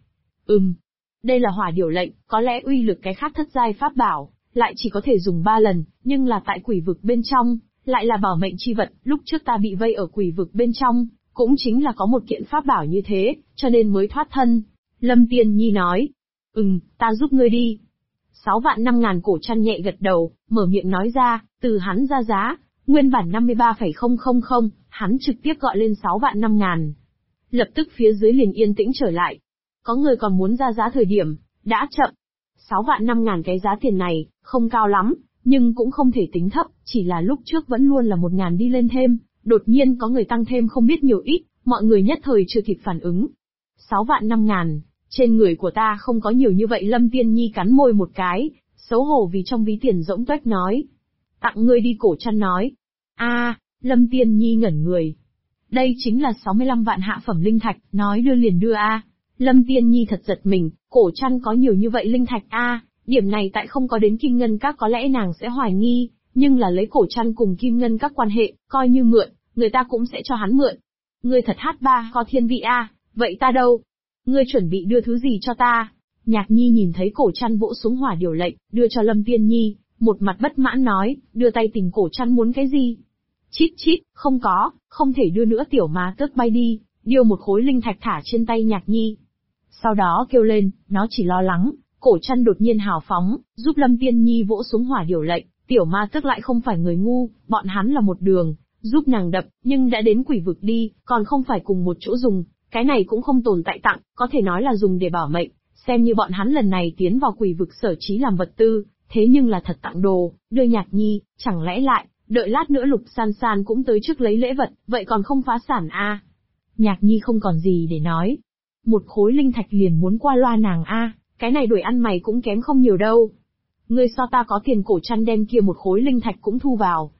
Đây là hỏa điểu lệnh, có lẽ uy lực cái khác thất giai pháp bảo, lại chỉ có thể dùng 3 lần, nhưng là tại quỷ vực bên trong, lại là bảo mệnh chi vật. Lúc trước ta bị vây ở quỷ vực bên trong, cũng chính là có một kiện pháp bảo như thế, cho nên mới thoát thân. Lâm Tiên Nhi nói. Ta giúp ngươi đi. 6 vạn 5 ngàn. Cổ Trăn nhẹ gật đầu, mở miệng nói ra, từ hắn ra giá, nguyên bản 53,000, hắn trực tiếp gọi lên 6 vạn 5 ngàn. Lập tức phía dưới liền yên tĩnh trở lại. Có người còn muốn ra giá thời điểm, đã chậm. 6 vạn 5 ngàn cái giá tiền này, không cao lắm, nhưng cũng không thể tính thấp, chỉ là lúc trước vẫn luôn là 1.000 đi lên thêm, đột nhiên có người tăng thêm không biết nhiều ít, mọi người nhất thời chưa kịp phản ứng. 6 vạn 5 ngàn, trên người của ta không có nhiều như vậy. Lâm Tiên Nhi cắn môi một cái, xấu hổ vì trong ví tiền rỗng tuếch nói. Tặng ngươi đi. Cổ Trăn nói. Lâm Tiên Nhi ngẩn người. Đây chính là 65 vạn hạ phẩm linh thạch, nói đưa liền đưa Lâm Tiên Nhi thật giật mình, Cổ Trăn có nhiều như vậy linh thạch điểm này tại không có đến kim ngân các có lẽ nàng sẽ hoài nghi, nhưng là lấy cổ trăn cùng kim ngân các quan hệ, coi như mượn, người ta cũng sẽ cho hắn mượn. Ngươi thật hát có thiên vị a, vậy ta đâu? Ngươi chuẩn bị đưa thứ gì cho ta? Nhạc Nhi nhìn thấy cổ trăn vỗ xuống hỏa điều lệnh, đưa cho Lâm Tiên Nhi, một mặt bất mãn nói, đưa tay tìm cổ trăn muốn cái gì? Chít chít, không có, không thể đưa nữa. Tiểu Ma Tước bay đi, điêu một khối linh thạch thả trên tay Nhạc Nhi. Sau đó kêu lên, nó chỉ lo lắng, cổ trăn đột nhiên hào phóng, giúp Lâm Tiên Nhi vỗ xuống hỏa điều lệnh. Tiểu Ma Tước lại không phải người ngu, bọn hắn là một đường, giúp nàng đập, nhưng đã đến quỷ vực đi, còn không phải cùng một chỗ dùng, cái này cũng không tồn tại tặng, có thể nói là dùng để bảo mệnh, xem như bọn hắn lần này tiến vào quỷ vực sở trí làm vật tư, thế nhưng là thật tặng đồ, đưa Nhạc Nhi, chẳng lẽ lại, đợi lát nữa Lục San San cũng tới trước lấy lễ vật, vậy còn không phá sản a? Nhạc Nhi không còn gì để nói. Một khối linh thạch liền muốn qua loa nàng a, cái này đuổi ăn mày cũng kém không nhiều đâu. Ngươi so ta có tiền. Cổ trăn đem kia một khối linh thạch cũng thu vào.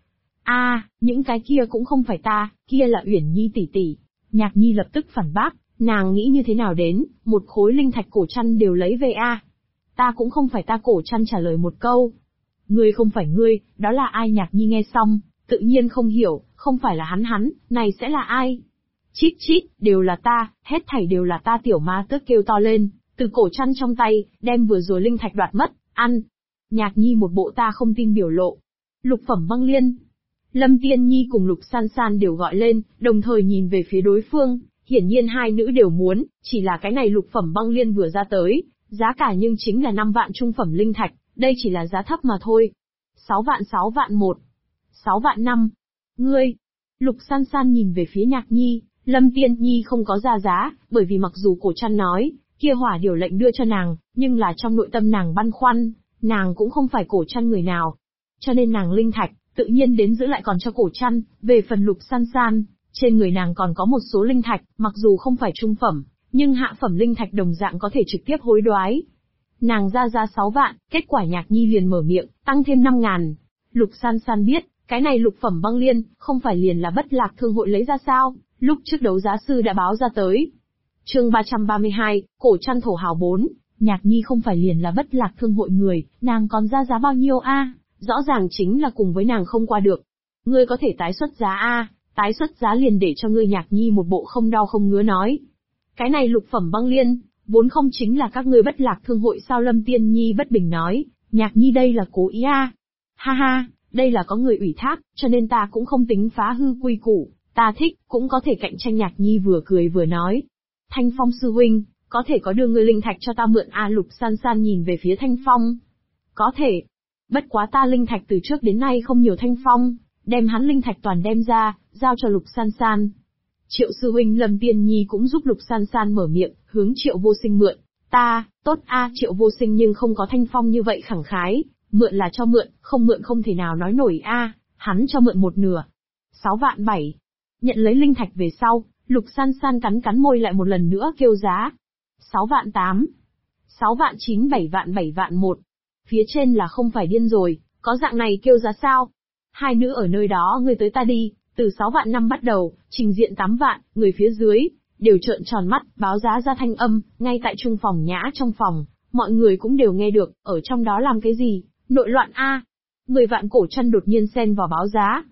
Những cái kia cũng không phải ta, kia là Uyển Nhi tỷ tỷ. Nhạc Nhi lập tức phản bác, nàng nghĩ như thế nào đến, một khối linh thạch cổ trăn đều lấy về a. Ta cũng không phải ta. Cổ trăn trả lời một câu. Ngươi không phải ngươi, đó là ai? Nhạc Nhi nghe xong, tự nhiên không hiểu, không phải là hắn, này sẽ là ai? Chít chít, đều là ta, hết thảy đều là ta. Tiểu Ma Tước kêu to lên, từ cổ trăn trong tay, đem vừa rồi linh thạch đoạt mất, ăn. Nhạc Nhi một bộ ta không tin biểu lộ. Lục phẩm băng liên. Lâm Tiên Nhi cùng Lục San San đều gọi lên, đồng thời nhìn về phía đối phương, hiển nhiên hai nữ đều muốn, chỉ là cái này lục phẩm băng liên vừa ra tới, giá cả nhưng chính là 5 vạn trung phẩm linh thạch, đây chỉ là giá thấp mà thôi. 6 vạn 1. 6 vạn 5. Ngươi. Lục San San nhìn về phía Nhạc Nhi, Lâm Tiên Nhi không có ra giá, bởi vì mặc dù cổ trăn nói, kia hỏa điều lệnh đưa cho nàng, nhưng là trong nội tâm nàng băn khoăn, nàng cũng không phải cổ trăn người nào. Cho nên nàng linh thạch, tự nhiên đến giữ lại còn cho cổ trăn. Về phần Lục San San, trên người nàng còn có một số linh thạch, mặc dù không phải trung phẩm, nhưng hạ phẩm linh thạch đồng dạng có thể trực tiếp hối đoái. Nàng ra 6 vạn, kết quả Nhạc Nhi liền mở miệng, tăng thêm 5.000. Lục San San biết, cái này lục phẩm băng liên, không phải liền là Bất Lạc Thương hội lấy ra sao, lúc trước đấu giá sư đã báo ra tới. Chương 332, cổ trăn thổ hào 4, Nhạc Nhi không phải liền là Bất Lạc Thương hội người, nàng còn ra giá bao nhiêu a? Rõ ràng chính là cùng với nàng không qua được. Ngươi có thể tái xuất giá a, tái xuất giá liền để cho ngươi. Nhạc Nhi một bộ không đau không ngứa nói. Cái này lục phẩm băng liên, vốn không chính là các ngươi Bất Lạc Thương hội sao? Lâm Tiên Nhi bất bình nói, Nhạc Nhi đây là cố ý a. Ha ha, đây là có người ủy thác, cho nên ta cũng không tính phá hư quy củ, ta thích, cũng có thể cạnh tranh. Nhạc Nhi vừa cười vừa nói. Thanh Phong sư huynh, có thể có đưa ngươi linh thạch cho ta mượn a? Lục San San nhìn về phía Thanh Phong. Có thể. Bất quá ta linh thạch từ trước đến nay không nhiều. Thanh Phong đem hắn linh thạch toàn đem ra, giao cho Lục San San. Triệu sư huynh. Lâm Tiên Nhi cũng giúp Lục San San mở miệng, hướng Triệu Vô Sinh mượn. Ta, tốt a. Triệu Vô Sinh nhưng không có Thanh Phong như vậy khẳng khái, mượn là cho mượn, không mượn không thể nào nói nổi a. Hắn cho mượn một nửa. 6 vạn 7. Nhận lấy linh thạch về sau, Lục San San cắn môi lại một lần nữa kêu giá. 6 vạn 8. 6 vạn 9. 7 vạn 1. Phía trên là không phải điên rồi, có dạng này kêu giá sao? Hai nữ ở nơi đó ngươi tới ta đi, từ 6 vạn 5 bắt đầu, trình diện 8 vạn, người phía dưới đều trợn tròn mắt, báo giá ra thanh âm, ngay tại trung phòng nhã trong phòng, mọi người cũng đều nghe được, ở trong đó làm cái gì? Nội loạn a. 10 vạn. Cổ trăn đột nhiên xen vào báo giá.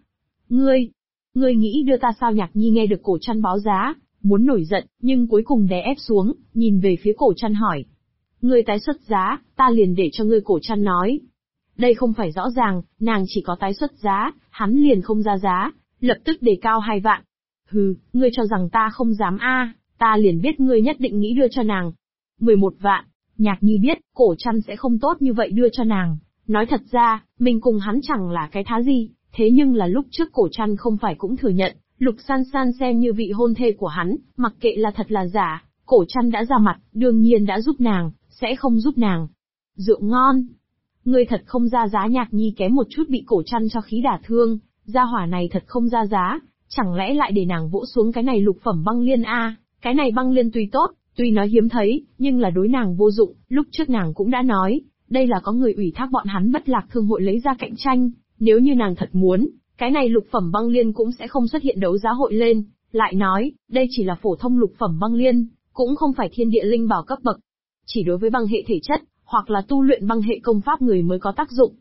Ngươi nghĩ đưa ta sao? Nhạc Nhi nghe được cổ trăn báo giá, muốn nổi giận, nhưng cuối cùng đè ép xuống, nhìn về phía cổ trăn hỏi. Ngươi tái xuất giá, ta liền để cho ngươi. Cổ trăn nói. Đây không phải rõ ràng, nàng chỉ có tái xuất giá, hắn liền không ra giá, lập tức đề cao 2 vạn. Hừ, ngươi cho rằng ta không dám a? Ta liền biết ngươi nhất định nghĩ đưa cho nàng. 11 vạn, Nhạc Nhi biết, cổ trăn sẽ không tốt như vậy đưa cho nàng. Nói thật ra, mình cùng hắn chẳng là cái thá gì, thế nhưng là lúc trước cổ trăn không phải cũng thừa nhận, Lục San San xem như vị hôn thê của hắn, mặc kệ là thật là giả, cổ trăn đã ra mặt, đương nhiên đã giúp nàng, sẽ không giúp nàng. Rượu ngon. Ngươi thật không ra giá? Nhạc Nhi kém một chút bị cổ trăn cho khí đả thương, gia hỏa này thật không ra giá, chẳng lẽ lại để nàng vỗ xuống cái này lục phẩm băng liên a? Cái này băng liên tuy tốt, tuy nói hiếm thấy, nhưng là đối nàng vô dụng, lúc trước nàng cũng đã nói, đây là có người ủy thác bọn hắn Bất Lạc Thương hội lấy ra cạnh tranh, nếu như nàng thật muốn, cái này lục phẩm băng liên cũng sẽ không xuất hiện đấu giá hội lên, lại nói, đây chỉ là phổ thông lục phẩm băng liên, cũng không phải thiên địa linh bảo cấp bậc. Chỉ đối với băng hệ thể chất, hoặc là tu luyện băng hệ công pháp người mới có tác dụng.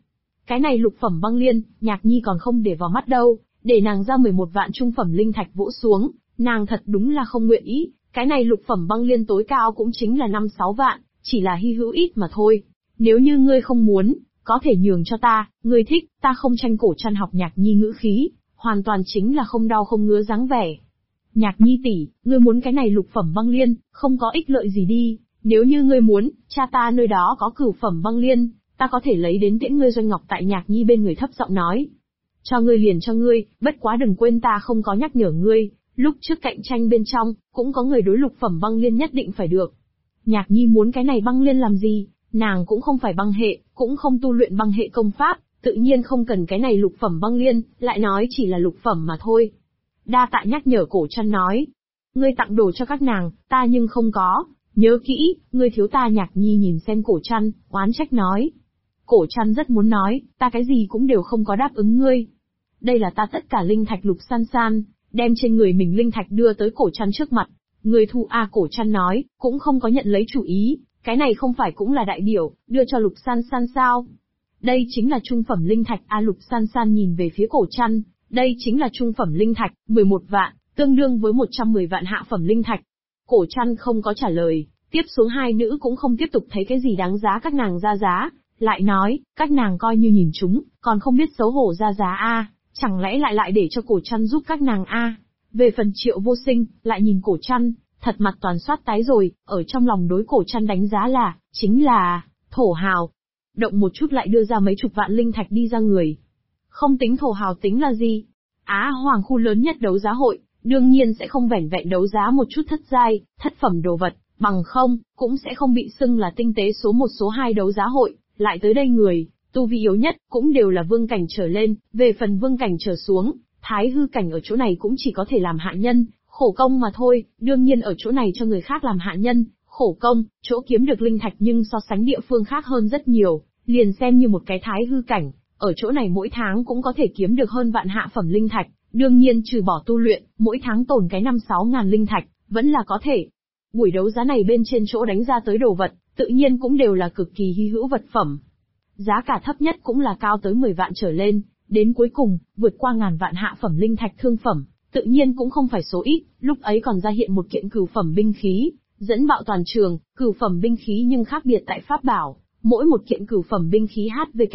Cái này lục phẩm băng liên, Nhạc Nhi còn không để vào mắt đâu, để nàng ra 11 vạn trung phẩm linh thạch vỗ xuống, nàng thật đúng là không nguyện ý, cái này lục phẩm băng liên tối cao cũng chính là 5-6 vạn, chỉ là hy hữu ít mà thôi. Nếu như ngươi không muốn, có thể nhường cho ta, ngươi thích, ta không tranh. Cổ Trăn học Nhạc Nhi ngữ khí, hoàn toàn chính là không đau không ngứa dáng vẻ. Nhạc Nhi tỷ, ngươi muốn cái này lục phẩm băng liên, không có ích lợi gì đi, nếu như ngươi muốn, cha ta nơi đó có cửu phẩm băng liên, ta có thể lấy đến tiễn ngươi. Doanh Ngọc tại Nhạc Nhi bên người thấp giọng nói. Cho ngươi liền cho ngươi, bất quá đừng quên ta không có nhắc nhở ngươi, lúc trước cạnh tranh bên trong, cũng có người đối lục phẩm băng liên nhất định phải được. Nhạc Nhi muốn cái này băng liên làm gì, nàng cũng không phải băng hệ, cũng không tu luyện băng hệ công pháp, tự nhiên không cần cái này lục phẩm băng liên, lại nói chỉ là lục phẩm mà thôi. Đa tạ nhắc nhở. Cổ Trăn nói. Ngươi tặng đồ cho các nàng, ta nhưng không có, nhớ kỹ, ngươi thiếu ta. Nhạc Nhi nhìn xem Cổ Trăn, oán trách nói. Cổ Trăn rất muốn nói, ta cái gì cũng đều không có đáp ứng ngươi. Đây là ta tất cả linh thạch. Lục San San đem trên người mình linh thạch đưa tới Cổ Trăn trước mặt. Người thu a. Cổ Trăn nói, cũng không có nhận lấy chủ ý, cái này không phải cũng là đại biểu, đưa cho Lục San San sao? Đây chính là trung phẩm linh thạch a. Lục San San nhìn về phía Cổ Trăn, đây chính là trung phẩm linh thạch, 11 vạn, tương đương với 110 vạn hạ phẩm linh thạch. Cổ Trăn không có trả lời, tiếp xuống hai nữ cũng không tiếp tục thấy cái gì đáng giá các nàng ra giá, lại nói, các nàng coi như nhìn chúng, còn không biết xấu hổ ra giá a, chẳng lẽ lại để cho Cổ Trăn giúp các nàng a? Về phần Triệu Vô Sinh, lại nhìn Cổ Trăn, thật mặt toàn soát tái rồi, ở trong lòng đối Cổ Trăn đánh giá là, chính là, thổ hào. Động một chút lại đưa ra mấy chục vạn linh thạch đi ra người. Không tính thổ hào tính là gì? Á Hoàng khu lớn nhất đấu giá hội, đương nhiên sẽ không vẻn vẹn đấu giá một chút thất giai, thất phẩm đồ vật, bằng không, cũng sẽ không bị xưng là tinh tế số 1 số 2 đấu giá hội, lại tới đây người, tu vi yếu nhất, cũng đều là vương cảnh trở lên, về phần vương cảnh trở xuống, thái hư cảnh ở chỗ này cũng chỉ có thể làm hạ nhân, khổ công mà thôi, đương nhiên ở chỗ này cho người khác làm hạ nhân, khổ công, chỗ kiếm được linh thạch nhưng so sánh địa phương khác hơn rất nhiều, liền xem như một cái thái hư cảnh, ở chỗ này mỗi tháng cũng có thể kiếm được hơn vạn hạ phẩm linh thạch, đương nhiên trừ bỏ tu luyện, mỗi tháng tồn cái 5-6 ngàn linh thạch, vẫn là có thể. Buổi đấu giá này bên trên chỗ đánh ra tới đồ vật, tự nhiên cũng đều là cực kỳ hy hữu vật phẩm. Giá cả thấp nhất cũng là cao tới 10 vạn trở lên, đến cuối cùng, vượt qua ngàn vạn hạ phẩm linh thạch thương phẩm, tự nhiên cũng không phải số ít, lúc ấy còn ra hiện một kiện cửu phẩm binh khí, dẫn bạo toàn trường. Cửu phẩm binh khí nhưng khác biệt tại pháp bảo, mỗi một kiện cửu phẩm binh khí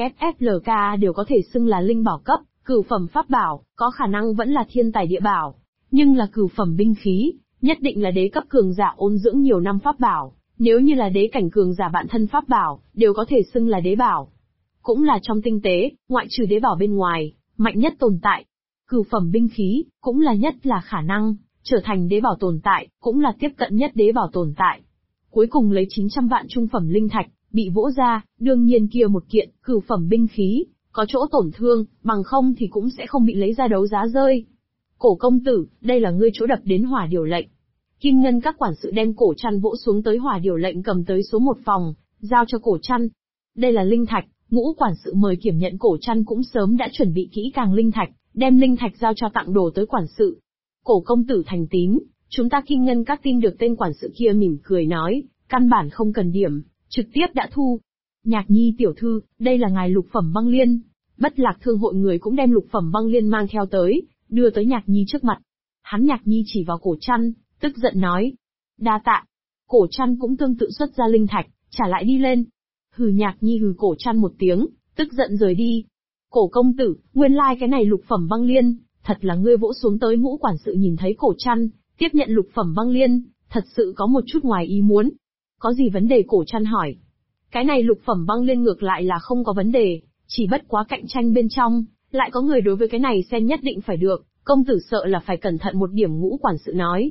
HVKFLK đều có thể xưng là linh bảo cấp, cửu phẩm pháp bảo, có khả năng vẫn là thiên tài địa bảo, nhưng là cửu phẩm binh khí, nhất định là đế cấp cường giả ôn dưỡng nhiều năm pháp bảo, nếu như là đế cảnh cường giả bạn thân pháp bảo, đều có thể xưng là đế bảo. Cũng là trong tinh tế, ngoại trừ đế bảo bên ngoài, mạnh nhất tồn tại. Cửu phẩm binh khí, cũng là nhất là khả năng, trở thành đế bảo tồn tại, cũng là tiếp cận nhất đế bảo tồn tại. Cuối cùng lấy 900 vạn trung phẩm linh thạch, bị vỗ ra, đương nhiên kia một kiện, cửu phẩm binh khí, có chỗ tổn thương, bằng không thì cũng sẽ không bị lấy ra đấu giá rơi. Cổ công tử, đây là ngươi chỗ đập đến hỏa điều lệnh. Kim Ngân các quản sự đem Cổ Trăn vỗ xuống tới hỏa điều lệnh cầm tới số 1 phòng, giao cho Cổ Trăn. Đây là linh thạch, Ngũ quản sự mời kiểm nhận. Cổ Trăn cũng sớm đã chuẩn bị kỹ càng linh thạch, đem linh thạch giao cho tặng đồ tới quản sự. Cổ công tử thành tín, chúng ta Kim Ngân các tin được. Tên quản sự kia mỉm cười nói, căn bản không cần điểm, trực tiếp đã thu. Nhạc Nhi tiểu thư, đây là ngài lục phẩm băng liên. Bất Lạc thương hội người cũng đem lục phẩm băng liên mang theo tới, đưa tới Nhạc Nhi trước mặt. Hắn Nhạc Nhi chỉ vào Cổ Trăn, tức giận nói, đa tạ. Cổ Trăn cũng tương tự xuất ra linh thạch, trả lại đi lên. Hừ. Nhạc Nhi hừ Cổ Trăn một tiếng, tức giận rời đi. Cổ công tử, nguyên lai cái này lục phẩm băng liên, thật là ngươi vỗ xuống tới. Ngũ quản sự nhìn thấy Cổ Trăn tiếp nhận lục phẩm băng liên, thật sự có một chút ngoài ý muốn. Có gì vấn đề? Cổ Trăn hỏi. Cái này lục phẩm băng liên ngược lại là không có vấn đề, chỉ bất quá cạnh tranh bên trong, lại có người đối với cái này xem nhất định phải được, công tử sợ là phải cẩn thận một điểm. Ngũ quản sự nói.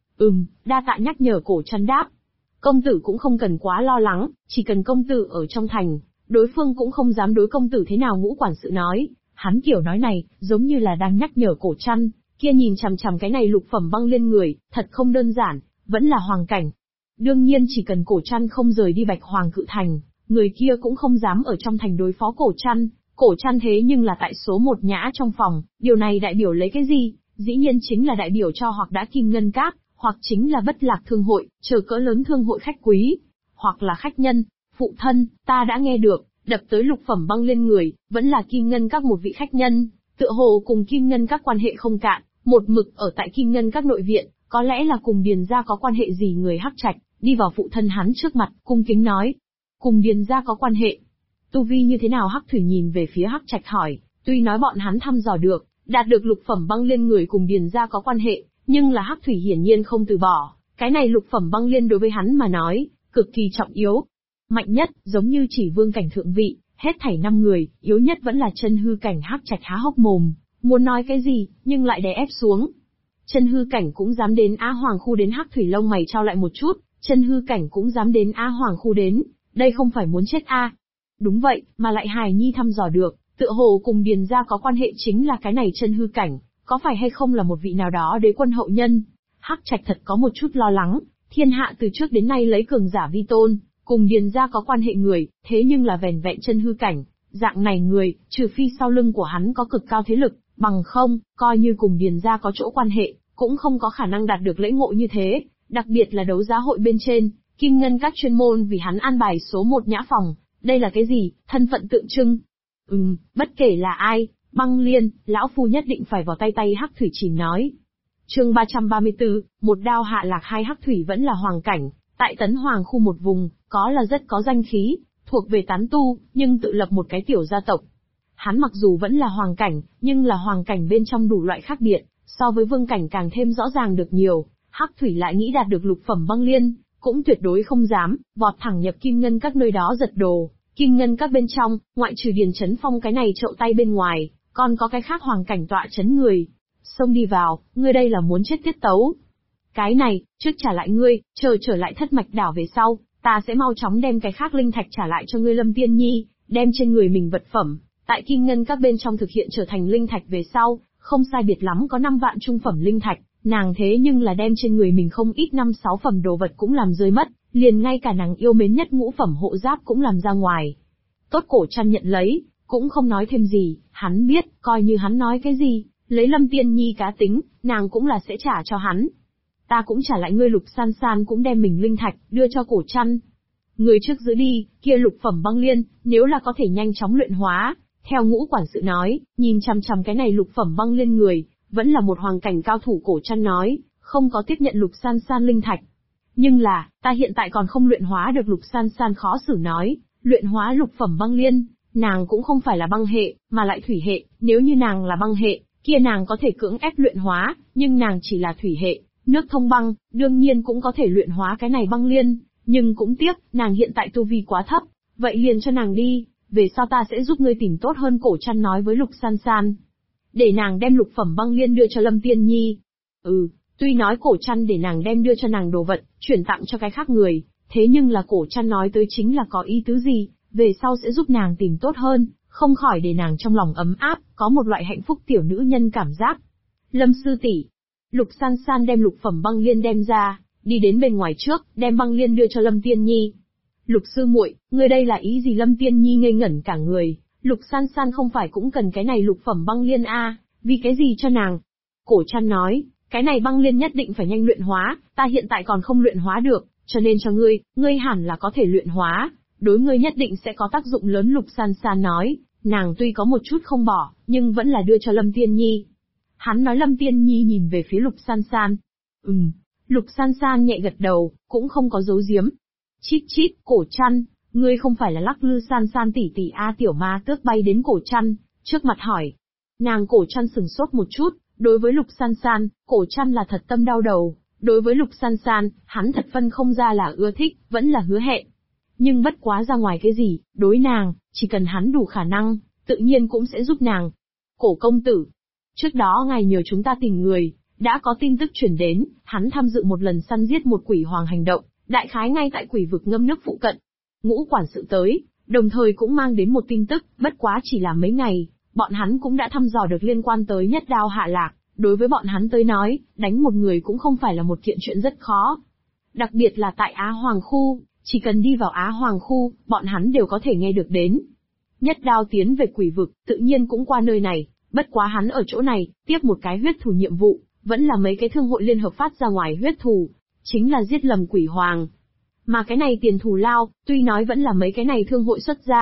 Đa tạ nhắc nhở. Cổ Trăn đáp. Công tử cũng không cần quá lo lắng, chỉ cần công tử ở trong thành, đối phương cũng không dám đối công tử thế nào. Ngũ quản sự nói. Hắn kiểu nói này, giống như là đang nhắc nhở Cổ Trăn, kia nhìn chằm chằm cái này lục phẩm băng liên người, thật không đơn giản, vẫn là hoàng cảnh. Đương nhiên chỉ cần Cổ Trăn không rời đi Bạch Hoàng Cự Thành, người kia cũng không dám ở trong thành đối phó Cổ Trăn. Cổ Trăn thế nhưng là tại số 1 nhã trong phòng, điều này đại biểu lấy cái gì? Dĩ nhiên chính là đại biểu cho hoặc đã Kim Ngân Các, hoặc chính là Bất Lạc thương hội, chờ cỡ lớn thương hội khách quý, hoặc là khách nhân. Phụ thân, ta đã nghe được, đập tới lục phẩm băng lên người, vẫn là Kim Ngân Các một vị khách nhân, tựa hồ cùng Kim Ngân Các quan hệ không cạn, một mực ở tại Kim Ngân Các nội viện, có lẽ là cùng Điền gia có quan hệ gì. Người Hắc Trạch đi vào phụ thân hắn trước mặt, cung kính nói, cùng Điền gia có quan hệ. Tu vi như thế nào? Hắc Thủy nhìn về phía Hắc Trạch hỏi, tuy nói bọn hắn thăm dò được, đạt được lục phẩm băng liên người cùng Điền gia có quan hệ, nhưng là Hắc Thủy hiển nhiên không từ bỏ, cái này lục phẩm băng liên đối với hắn mà nói, cực kỳ trọng yếu. Mạnh nhất, giống như chỉ vương cảnh thượng vị, hết thảy 5 người, yếu nhất vẫn là chân hư cảnh. Hắc Trạch há hốc mồm, muốn nói cái gì, nhưng lại đè ép xuống. Chân hư cảnh cũng dám đến Á Hoàng khu đến? Hắc Thủy lông mày trao lại một chút, chân hư cảnh cũng dám đến Á Hoàng khu đến, đây không phải muốn chết a? Đúng vậy, mà lại Hải Nhi thăm dò được, tựa hồ cùng Điền gia có quan hệ chính là cái này chân hư cảnh, có phải hay không là một vị nào đó đế quân hậu nhân? Hắc Trạch thật có một chút lo lắng, thiên hạ từ trước đến nay lấy cường giả vi tôn, cùng Điền gia có quan hệ người, thế nhưng là vẻn vẹn chân hư cảnh, dạng này người, trừ phi sau lưng của hắn có cực cao thế lực, bằng không, coi như cùng Điền gia có chỗ quan hệ, cũng không có khả năng đạt được lễ ngộ như thế, đặc biệt là đấu giá hội bên trên, Kim Ngân Các chuyên môn vì hắn an bài số 1 nhã phòng, đây là cái gì, thân phận tượng trưng? Bất kể là ai, băng liên, lão phu nhất định phải vào tay. Hắc Thủy chỉ nói. Chương 334, một đao hạ lạc hai. Hắc Thủy vẫn là hoàng cảnh, tại Tấn Hoàng khu một vùng, có là rất có danh khí, thuộc về tán tu, nhưng tự lập một cái tiểu gia tộc. Hắn mặc dù vẫn là hoàng cảnh, nhưng là hoàng cảnh bên trong đủ loại khác biệt, so với vương cảnh càng thêm rõ ràng được nhiều. Hắc Thủy lại nghĩ đạt được lục phẩm băng liên, cũng tuyệt đối không dám, vọt thẳng nhập Kim Ngân Các nơi đó giật đồ. Kim Ngân Các bên trong, ngoại trừ Điền Chấn Phong cái này trậu tay bên ngoài, còn có cái khác hoàng cảnh tọa chấn người. Xông đi vào, ngươi đây là muốn chết tiết tấu. Cái này, trước trả lại ngươi, chờ trở lại Thất Mạch Đảo về sau, ta sẽ mau chóng đem cái khác linh thạch trả lại cho ngươi. Lâm Tiên Nhi, đem trên người mình vật phẩm, tại Kim Ngân Các bên trong thực hiện trở thành linh thạch về sau, không sai biệt lắm có 5 vạn trung phẩm linh thạch, nàng thế nhưng là đem trên người mình không ít 5-6 phẩm đồ vật cũng làm rơi mất, liền ngay cả nàng yêu mến nhất ngũ phẩm hộ giáp cũng làm ra ngoài. Tốt Cổ Trăn nhận lấy, cũng không nói thêm gì, hắn biết, coi như hắn nói cái gì, lấy Lâm Tiên Nhi cá tính, nàng cũng là sẽ trả cho hắn. Ta cũng trả lại ngươi. Lục San San cũng đem mình linh thạch, đưa cho Cổ Trăn. Người trước giữ đi, kia lục phẩm băng liên, nếu là có thể nhanh chóng luyện hóa, theo Ngũ quản sự nói, nhìn chằm chằm cái này lục phẩm băng liên người, vẫn là một hoàng cảnh cao thủ. Cổ Trăn nói, không có tiếp nhận Lục San San linh thạch. Nhưng là, ta hiện tại còn không luyện hóa được. Lục San San khó xử nói, luyện hóa lục phẩm băng liên, nàng cũng không phải là băng hệ, mà lại thủy hệ, nếu như nàng là băng hệ, kia nàng có thể cưỡng ép luyện hóa, nhưng nàng chỉ là thủy hệ, nước thông băng, đương nhiên cũng có thể luyện hóa cái này băng liên, nhưng cũng tiếc, nàng hiện tại tu vi quá thấp, vậy liền cho nàng đi, về sau ta sẽ giúp ngươi tìm tốt hơn. Cổ Trăn nói với Lục San San, để nàng đem lục phẩm băng liên đưa cho Lâm Tiên Nhi. Tuy nói Cổ Trăn để nàng đem đưa cho nàng đồ vật, chuyển tặng cho cái khác người, thế nhưng là Cổ Trăn nói tới chính là có ý tứ gì, về sau sẽ giúp nàng tìm tốt hơn, không khỏi để nàng trong lòng ấm áp, có một loại hạnh phúc tiểu nữ nhân cảm giác. Lâm sư tỷ, Lục San San đem lục phẩm băng liên đem ra, đi đến bên ngoài trước, đem băng liên đưa cho Lâm Tiên Nhi. Lục sư muội, ngươi đây là ý gì? Lâm Tiên Nhi ngây ngẩn cả người, Lục San San không phải cũng cần cái này lục phẩm băng liên a, vì cái gì cho nàng? Cổ Trăn nói, cái này băng liên nhất định phải nhanh luyện hóa, ta hiện tại còn không luyện hóa được, cho nên cho ngươi, ngươi hẳn là có thể luyện hóa, đối ngươi nhất định sẽ có tác dụng lớn. Lục San San nói, nàng tuy có một chút không bỏ, nhưng vẫn là đưa cho Lâm Tiên Nhi. Hắn nói. Lâm Tiên Nhi nhìn về phía Lục San San. Lục San San nhẹ gật đầu, cũng không có giấu giếm. Chít chít, Cổ Trăn, ngươi không phải là lắc lư San San tỷ tỷ a? Tiểu ma tước bay đến Cổ Trăn trước mặt hỏi. Nàng Cổ Trăn sừng sốt một chút, đối với Lục San San, Cổ Trăn là thật tâm đau đầu, đối với Lục San San, hắn thật phân không ra là ưa thích, vẫn là hứa hẹn. Nhưng bất quá ra ngoài cái gì, đối nàng, chỉ cần hắn đủ khả năng, tự nhiên cũng sẽ giúp nàng. Cổ công tử, trước đó ngài nhờ chúng ta tìm người, đã có tin tức chuyển đến, hắn tham dự một lần săn giết một quỷ hoàng hành động, đại khái ngay tại quỷ vực ngâm nước phụ cận. Ngũ quản sự tới, đồng thời cũng mang đến một tin tức, bất quá chỉ là mấy ngày, bọn hắn cũng đã thăm dò được liên quan tới nhất đao hạ lạc, đối với bọn hắn tới nói, đánh một người cũng không phải là một kiện chuyện rất khó. Đặc biệt là tại Á Hoàng khu, chỉ cần đi vào Á Hoàng khu, bọn hắn đều có thể nghe được đến. Nhất đao tiến về quỷ vực, tự nhiên cũng qua nơi này, bất quá hắn ở chỗ này, tiếp một cái huyết thù nhiệm vụ, vẫn là mấy cái thương hội liên hợp phát ra ngoài huyết thù, chính là giết lầm quỷ hoàng. Mà cái này tiền thù lao, tuy nói vẫn là mấy cái này thương hội xuất ra,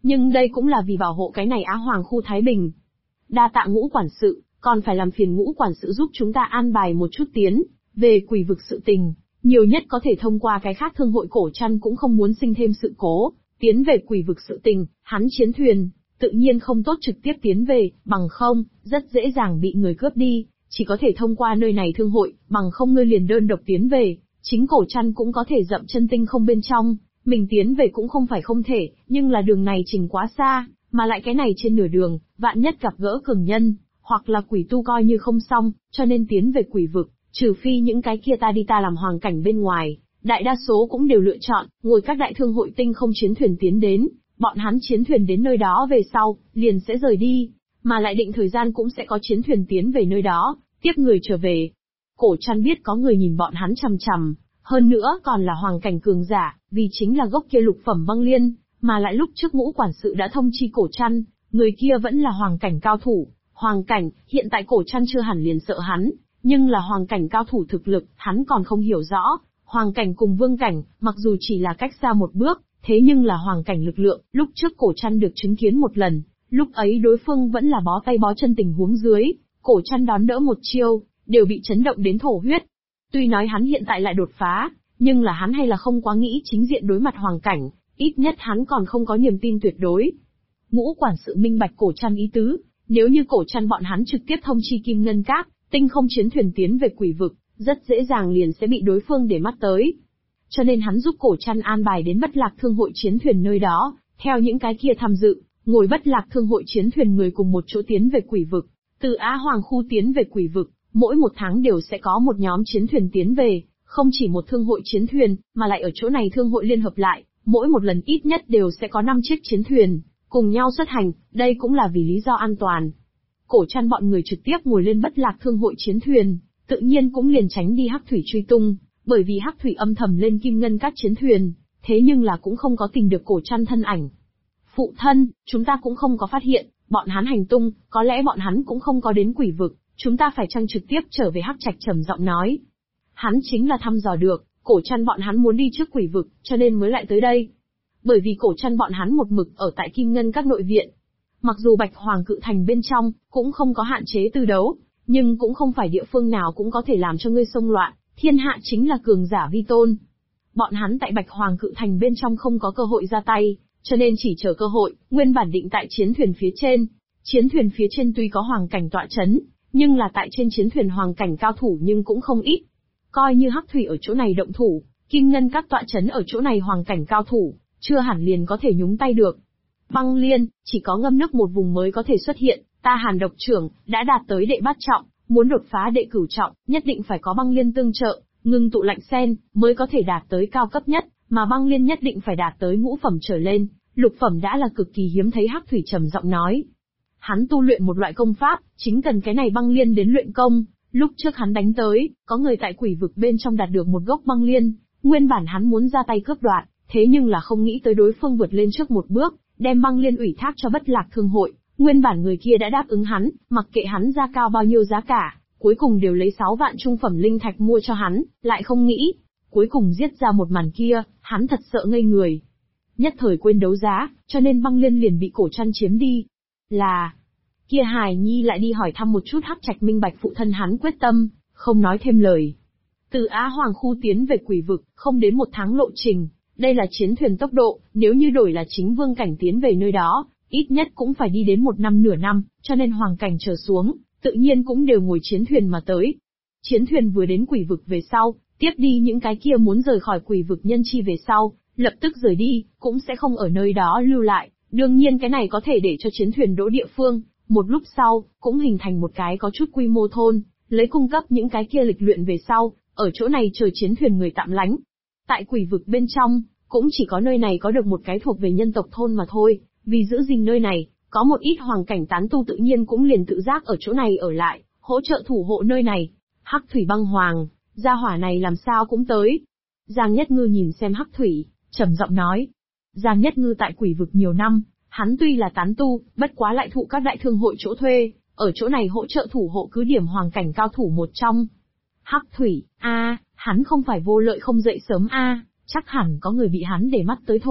nhưng đây cũng là vì bảo hộ cái này Á Hoàng khu Thái Bình. Đa tạ Ngũ quản sự, còn phải làm phiền Ngũ quản sự giúp chúng ta an bài một chút tiến về Quỷ vực sự tình, nhiều nhất có thể thông qua cái khác thương hội cổ chăn cũng không muốn sinh thêm sự cố, tiến về Quỷ vực sự tình, hắn chiến thuyền, tự nhiên không tốt trực tiếp tiến về, bằng không, rất dễ dàng bị người cướp đi, chỉ có thể thông qua nơi này thương hội, bằng không ngươi liền đơn độc tiến về, chính cổ chăn cũng có thể dậm chân tinh không bên trong, mình tiến về cũng không phải không thể, nhưng là đường này trình quá xa, mà lại cái này trên nửa đường, vạn nhất gặp gỡ cường nhân, hoặc là quỷ tu coi như không xong, cho nên tiến về Quỷ vực, trừ phi những cái kia ta đi ta làm hoàng cảnh bên ngoài, đại đa số cũng đều lựa chọn, ngồi các đại thương hội tinh không chiến thuyền tiến đến, bọn hắn chiến thuyền đến nơi đó về sau, liền sẽ rời đi, mà lại định thời gian cũng sẽ có chiến thuyền tiến về nơi đó, tiếp người trở về. Cổ chăn biết có người nhìn bọn hắn chằm chằm, hơn nữa còn là hoàng cảnh cường giả, vì chính là gốc kia lục phẩm băng liên, mà lại lúc trước Ngũ quản sự đã thông chi cổ chăn, người kia vẫn là hoàng cảnh cao thủ, hoàng cảnh, hiện tại cổ chăn chưa hẳn liền sợ hắn, nhưng là hoàng cảnh cao thủ thực lực, hắn còn không hiểu rõ, hoàng cảnh cùng vương cảnh, mặc dù chỉ là cách xa một bước, thế nhưng là hoàng cảnh lực lượng, lúc trước cổ chăn được chứng kiến một lần, lúc ấy đối phương vẫn là bó tay bó chân tình huống dưới, cổ chăn đón đỡ một chiêu, đều bị chấn động đến thổ huyết. Tuy nói hắn hiện tại lại đột phá, nhưng là hắn hay là không quá nghĩ chính diện đối mặt hoàng cảnh, ít nhất hắn còn không có niềm tin tuyệt đối. Ngũ quản sự minh bạch cổ chăn ý tứ, nếu như cổ chăn bọn hắn trực tiếp thông chi Kim Ngân Các, tinh không chiến thuyền tiến về Quỷ vực, rất dễ dàng liền sẽ bị đối phương để mắt tới. Cho nên hắn giúp cổ chăn an bài đến Bất Lạc thương hội chiến thuyền nơi đó, theo những cái kia tham dự, ngồi Bất Lạc thương hội chiến thuyền người cùng một chỗ tiến về Quỷ vực, từ Á Hoàng khu tiến về Quỷ vực, mỗi một tháng đều sẽ có một nhóm chiến thuyền tiến về, không chỉ một thương hội chiến thuyền, mà lại ở chỗ này thương hội liên hợp lại, mỗi một lần ít nhất đều sẽ có 5 chiếc chiến thuyền, cùng nhau xuất hành, đây cũng là vì lý do an toàn. Cổ chăn bọn người trực tiếp ngồi lên Bất Lạc thương hội chiến thuyền, tự nhiên cũng liền tránh đi Hắc Thủy truy tung, bởi vì Hắc Thủy âm thầm lên Kim Ngân Các chiến thuyền, thế nhưng là cũng không có tìm được cổ chăn thân ảnh. Phụ thân, chúng ta cũng không có phát hiện, bọn hắn hành tung, có lẽ bọn hắn cũng không có đến Quỷ vực, chúng ta phải chăng trực tiếp trở về Hắc Trạch trầm giọng nói. Hắn chính là thăm dò được, cổ chăn bọn hắn muốn đi trước Quỷ vực, cho nên mới lại tới đây. Bởi vì cổ chăn bọn hắn một mực ở tại Kim Ngân Các nội viện. Mặc dù Bạch Hoàng cự thành bên trong, cũng không có hạn chế tư đấu, nhưng cũng không phải địa phương nào cũng có thể làm cho ngươi xông loạn, thiên hạ chính là cường giả vi tôn. Bọn hắn tại Bạch Hoàng cự thành bên trong không có cơ hội ra tay, cho nên chỉ chờ cơ hội, nguyên bản định tại chiến thuyền phía trên. Chiến thuyền phía trên tuy có hoàng cảnh tọa chấn, nhưng là tại trên chiến thuyền hoàng cảnh cao thủ nhưng cũng không ít. Coi như Hắc Thủy ở chỗ này động thủ, Kim Ngân Các tọa chấn ở chỗ này hoàng cảnh cao thủ, chưa hẳn liền có thể nhúng tay được. Băng liên, chỉ có ngâm nước một vùng mới có thể xuất hiện, ta Hàn độc trưởng, đã đạt tới đệ bát trọng, muốn đột phá đệ cửu trọng, nhất định phải có băng liên tương trợ, ngưng tụ lạnh sen, mới có thể đạt tới cao cấp nhất, mà băng liên nhất định phải đạt tới ngũ phẩm trở lên, lục phẩm đã là cực kỳ hiếm thấy. Hắc Thủy trầm giọng nói. Hắn tu luyện một loại công pháp, chính cần cái này băng liên đến luyện công, lúc trước hắn đánh tới, có người tại Quỷ vực bên trong đạt được một gốc băng liên, nguyên bản hắn muốn ra tay cướp đoạt, thế nhưng là không nghĩ tới đối phương vượt lên trước một bước, đem băng liên ủy thác cho Bất Lạc thương hội, nguyên bản người kia đã đáp ứng hắn, mặc kệ hắn ra cao bao nhiêu giá cả, cuối cùng đều lấy 6 vạn trung phẩm linh thạch mua cho hắn, lại không nghĩ, cuối cùng giết ra một màn kia, hắn thật sợ ngây người. Nhất thời quên đấu giá, cho nên băng liên liền bị cổ chăn chiếm đi. Là, kia Hải Nhi lại đi hỏi thăm một chút. Hắc Trạch minh bạch phụ thân hắn quyết tâm, không nói thêm lời. Từ Á Hoàng khu tiến về Quỷ vực, không đến 1 tháng lộ trình, đây là chiến thuyền tốc độ, nếu như đổi là chính vương cảnh tiến về nơi đó, ít nhất cũng phải đi đến 1 năm nửa năm, cho nên hoàng cảnh trở xuống, tự nhiên cũng đều ngồi chiến thuyền mà tới. Chiến thuyền vừa đến Quỷ vực về sau, tiếp đi những cái kia muốn rời khỏi Quỷ vực nhân chi về sau, lập tức rời đi, cũng sẽ không ở nơi đó lưu lại, đương nhiên cái này có thể để cho chiến thuyền đỗ địa phương, một lúc sau, cũng hình thành một cái có chút quy mô thôn, lấy cung cấp những cái kia lịch luyện về sau, ở chỗ này chờ chiến thuyền người tạm lánh. Tại Quỷ vực bên trong, cũng chỉ có nơi này có được một cái thuộc về nhân tộc thôn mà thôi, vì giữ gìn nơi này, có một ít hoàng cảnh tán tu tự nhiên cũng liền tự giác ở chỗ này ở lại, hỗ trợ thủ hộ nơi này. Hắc Thủy băng hoàng, gia hỏa này làm sao cũng tới. Giang Nhất Ngư nhìn xem Hắc Thủy, trầm giọng nói. Giang Nhất Ngư tại Quỷ vực nhiều năm, hắn tuy là tán tu, bất quá lại thụ các đại thương hội chỗ thuê, ở chỗ này hỗ trợ thủ hộ cứ điểm hoàng cảnh cao thủ một trong. Hắc Thủy, hắn không phải vô lợi không dậy sớm chắc hẳn có người bị hắn để mắt tới thôi,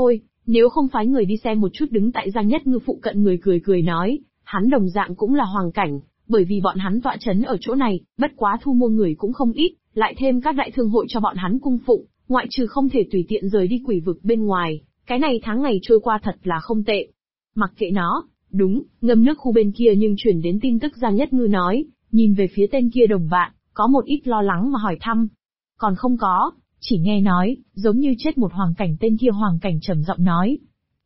Nếu không phái người đi xem một chút, đứng tại Giang Nhất Ngư phụ cận người cười cười nói, hắn đồng dạng cũng là hoàng cảnh, bởi vì bọn hắn tọa chấn ở chỗ này, bất quá thu mua người cũng không ít, lại thêm các đại thương hội cho bọn hắn cung phụng, ngoại trừ không thể tùy tiện rời đi quỷ vực bên ngoài, cái này tháng ngày trôi qua thật là không tệ. Mặc kệ nó, đúng, ngâm nước khu bên kia nhưng truyền đến tin tức Giang Nhất Ngư nói, nhìn về phía tên kia đồng bạn, có một ít lo lắng mà hỏi thăm. Còn không có, chỉ nghe nói, giống như chết một hoàng cảnh, tên kia hoàng cảnh trầm giọng nói.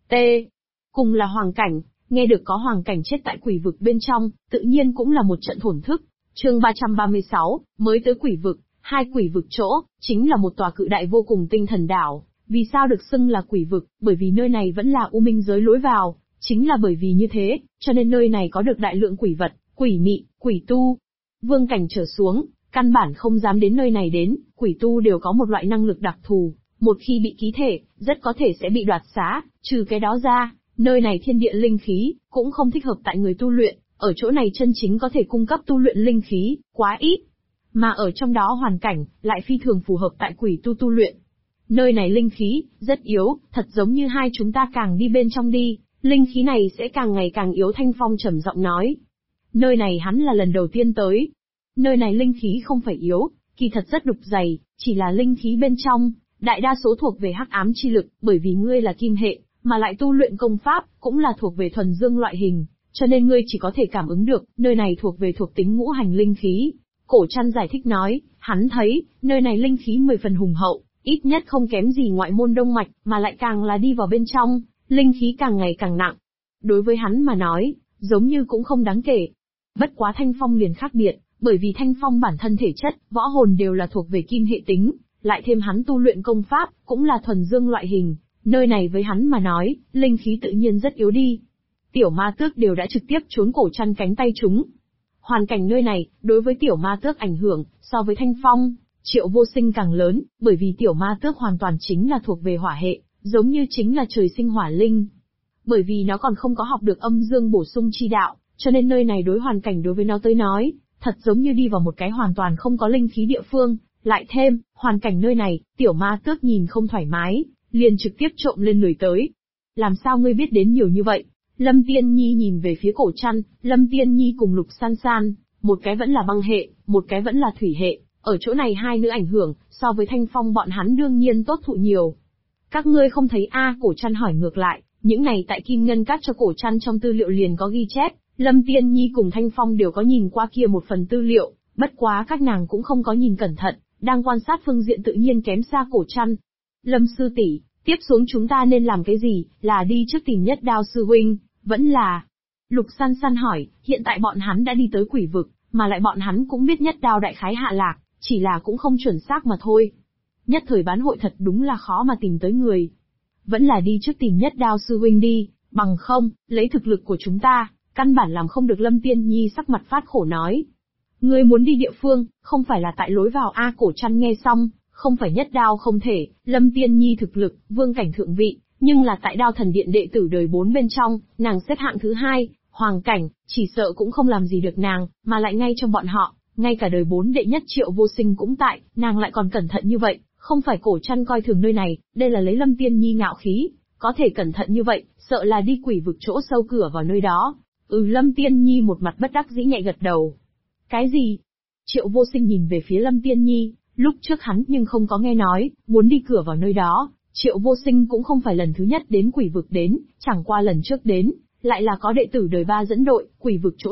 Cùng là hoàng cảnh, nghe được có hoàng cảnh chết tại quỷ vực bên trong, tự nhiên cũng là một trận thổn thức. Chương 336, mới tới quỷ vực, hai quỷ vực chỗ, chính là một tòa cự đại vô cùng tinh thần đảo. Vì sao được xưng là quỷ vực? Bởi vì nơi này vẫn là u minh giới lối vào, chính là bởi vì như thế, cho nên nơi này có được đại lượng quỷ vật, quỷ mị, quỷ tu. Vương cảnh trở xuống, căn bản không dám đến nơi này đến, quỷ tu đều có một loại năng lực đặc thù, một khi bị ký thể, rất có thể sẽ bị đoạt xá, trừ cái đó ra, nơi này thiên địa linh khí, cũng không thích hợp tại người tu luyện, ở chỗ này chân chính có thể cung cấp tu luyện linh khí, quá ít. Mà ở trong đó hoàn cảnh, lại phi thường phù hợp tại quỷ tu tu luyện. Nơi này linh khí, rất yếu, thật giống như hai chúng ta càng đi bên trong đi, linh khí này sẽ càng ngày càng yếu. Thanh Phong trầm giọng nói. Nơi này hắn là lần đầu tiên tới. Nơi này linh khí không phải yếu, kỳ thật rất đục dày, chỉ là linh khí bên trong, đại đa số thuộc về hắc ám chi lực, bởi vì ngươi là kim hệ, mà lại tu luyện công pháp, cũng là thuộc về thuần dương loại hình, cho nên ngươi chỉ có thể cảm ứng được, nơi này thuộc về thuộc tính ngũ hành linh khí. Cổ Trăn giải thích nói, hắn thấy, nơi này linh khí 10 phần hùng hậu, ít nhất không kém gì ngoại môn đông mạch, mà lại càng là đi vào bên trong, linh khí càng ngày càng nặng. Đối với hắn mà nói, giống như cũng không đáng kể. Bất quá Thanh Phong liền khác biệt, bởi vì Thanh Phong bản thân thể chất, võ hồn đều là thuộc về kim hệ tính, lại thêm hắn tu luyện công pháp, cũng là thuần dương loại hình, nơi này với hắn mà nói, linh khí tự nhiên rất yếu đi. Tiểu ma tước đều đã trực tiếp trốn Cổ Trăn cánh tay chúng. Hoàn cảnh nơi này, đối với tiểu ma tước ảnh hưởng, so với Thanh Phong, Triệu Vô Sinh càng lớn, bởi vì tiểu ma tước hoàn toàn chính là thuộc về hỏa hệ, giống như chính là trời sinh hỏa linh. Bởi vì nó còn không có học được âm dương bổ sung chi đạo, cho nên nơi này đối hoàn cảnh đối với nó tới nói, thật giống như đi vào một cái hoàn toàn không có linh khí địa phương, lại thêm, hoàn cảnh nơi này, tiểu ma tước nhìn không thoải mái, liền trực tiếp trộm lên lười tới. Làm sao ngươi biết đến nhiều như vậy? Lâm Tiên Nhi nhìn về phía Cổ Trăn, Lâm Tiên Nhi cùng Lục San San, một cái vẫn là băng hệ, một cái vẫn là thủy hệ, ở chỗ này hai nữ ảnh hưởng, so với Thanh Phong bọn hắn đương nhiên tốt thụ nhiều. Các ngươi không thấy Cổ Trăn hỏi ngược lại, những này tại Kim Ngân Các cho Cổ Trăn trong tư liệu liền có ghi chép, Lâm Tiên Nhi cùng Thanh Phong đều có nhìn qua kia một phần tư liệu, bất quá các nàng cũng không có nhìn cẩn thận, đang quan sát phương diện tự nhiên kém xa Cổ Trăn. Lâm sư tỷ, tiếp xuống chúng ta nên làm cái gì, là đi trước tìm Nhất Đao sư huynh, vẫn là... Lục San San hỏi, hiện tại bọn hắn đã đi tới quỷ vực, mà lại bọn hắn cũng biết Nhất Đao đại khái hạ lạc, chỉ là cũng không chuẩn xác mà thôi. Nhất thời bán hội thật đúng là khó mà tìm tới người. Vẫn là đi trước tìm Nhất Đao sư huynh đi, bằng không, lấy thực lực của chúng ta, căn bản làm không được. Lâm Tiên Nhi sắc mặt phát khổ nói. Ngươi muốn đi địa phương, không phải là tại lối vào Cổ Trăn nghe xong, không phải Nhất Đao không thể, Lâm Tiên Nhi thực lực, vương cảnh thượng vị, nhưng là tại Đao Thần Điện đệ tử đời 4 bên trong, nàng xếp hạng thứ 2, hoàng cảnh, chỉ sợ cũng không làm gì được nàng, mà lại ngay trong bọn họ, ngay cả đời 4 đệ nhất Triệu Vô Sinh cũng tại, nàng lại còn cẩn thận như vậy, không phải Cổ Trăn coi thường nơi này, đây là lấy Lâm Tiên Nhi ngạo khí, có thể cẩn thận như vậy, sợ là đi quỷ vực chỗ sâu cửa vào nơi đó. Lâm Tiên Nhi một mặt bất đắc dĩ nhẹ gật đầu. Cái gì? Triệu Vô Sinh nhìn về phía Lâm Tiên Nhi, lúc trước hắn nhưng không có nghe nói, muốn đi cửa vào nơi đó. Triệu Vô Sinh cũng không phải lần thứ nhất đến quỷ vực đến, chẳng qua lần trước đến, lại là có đệ tử đời 3 dẫn đội, quỷ vực chỗ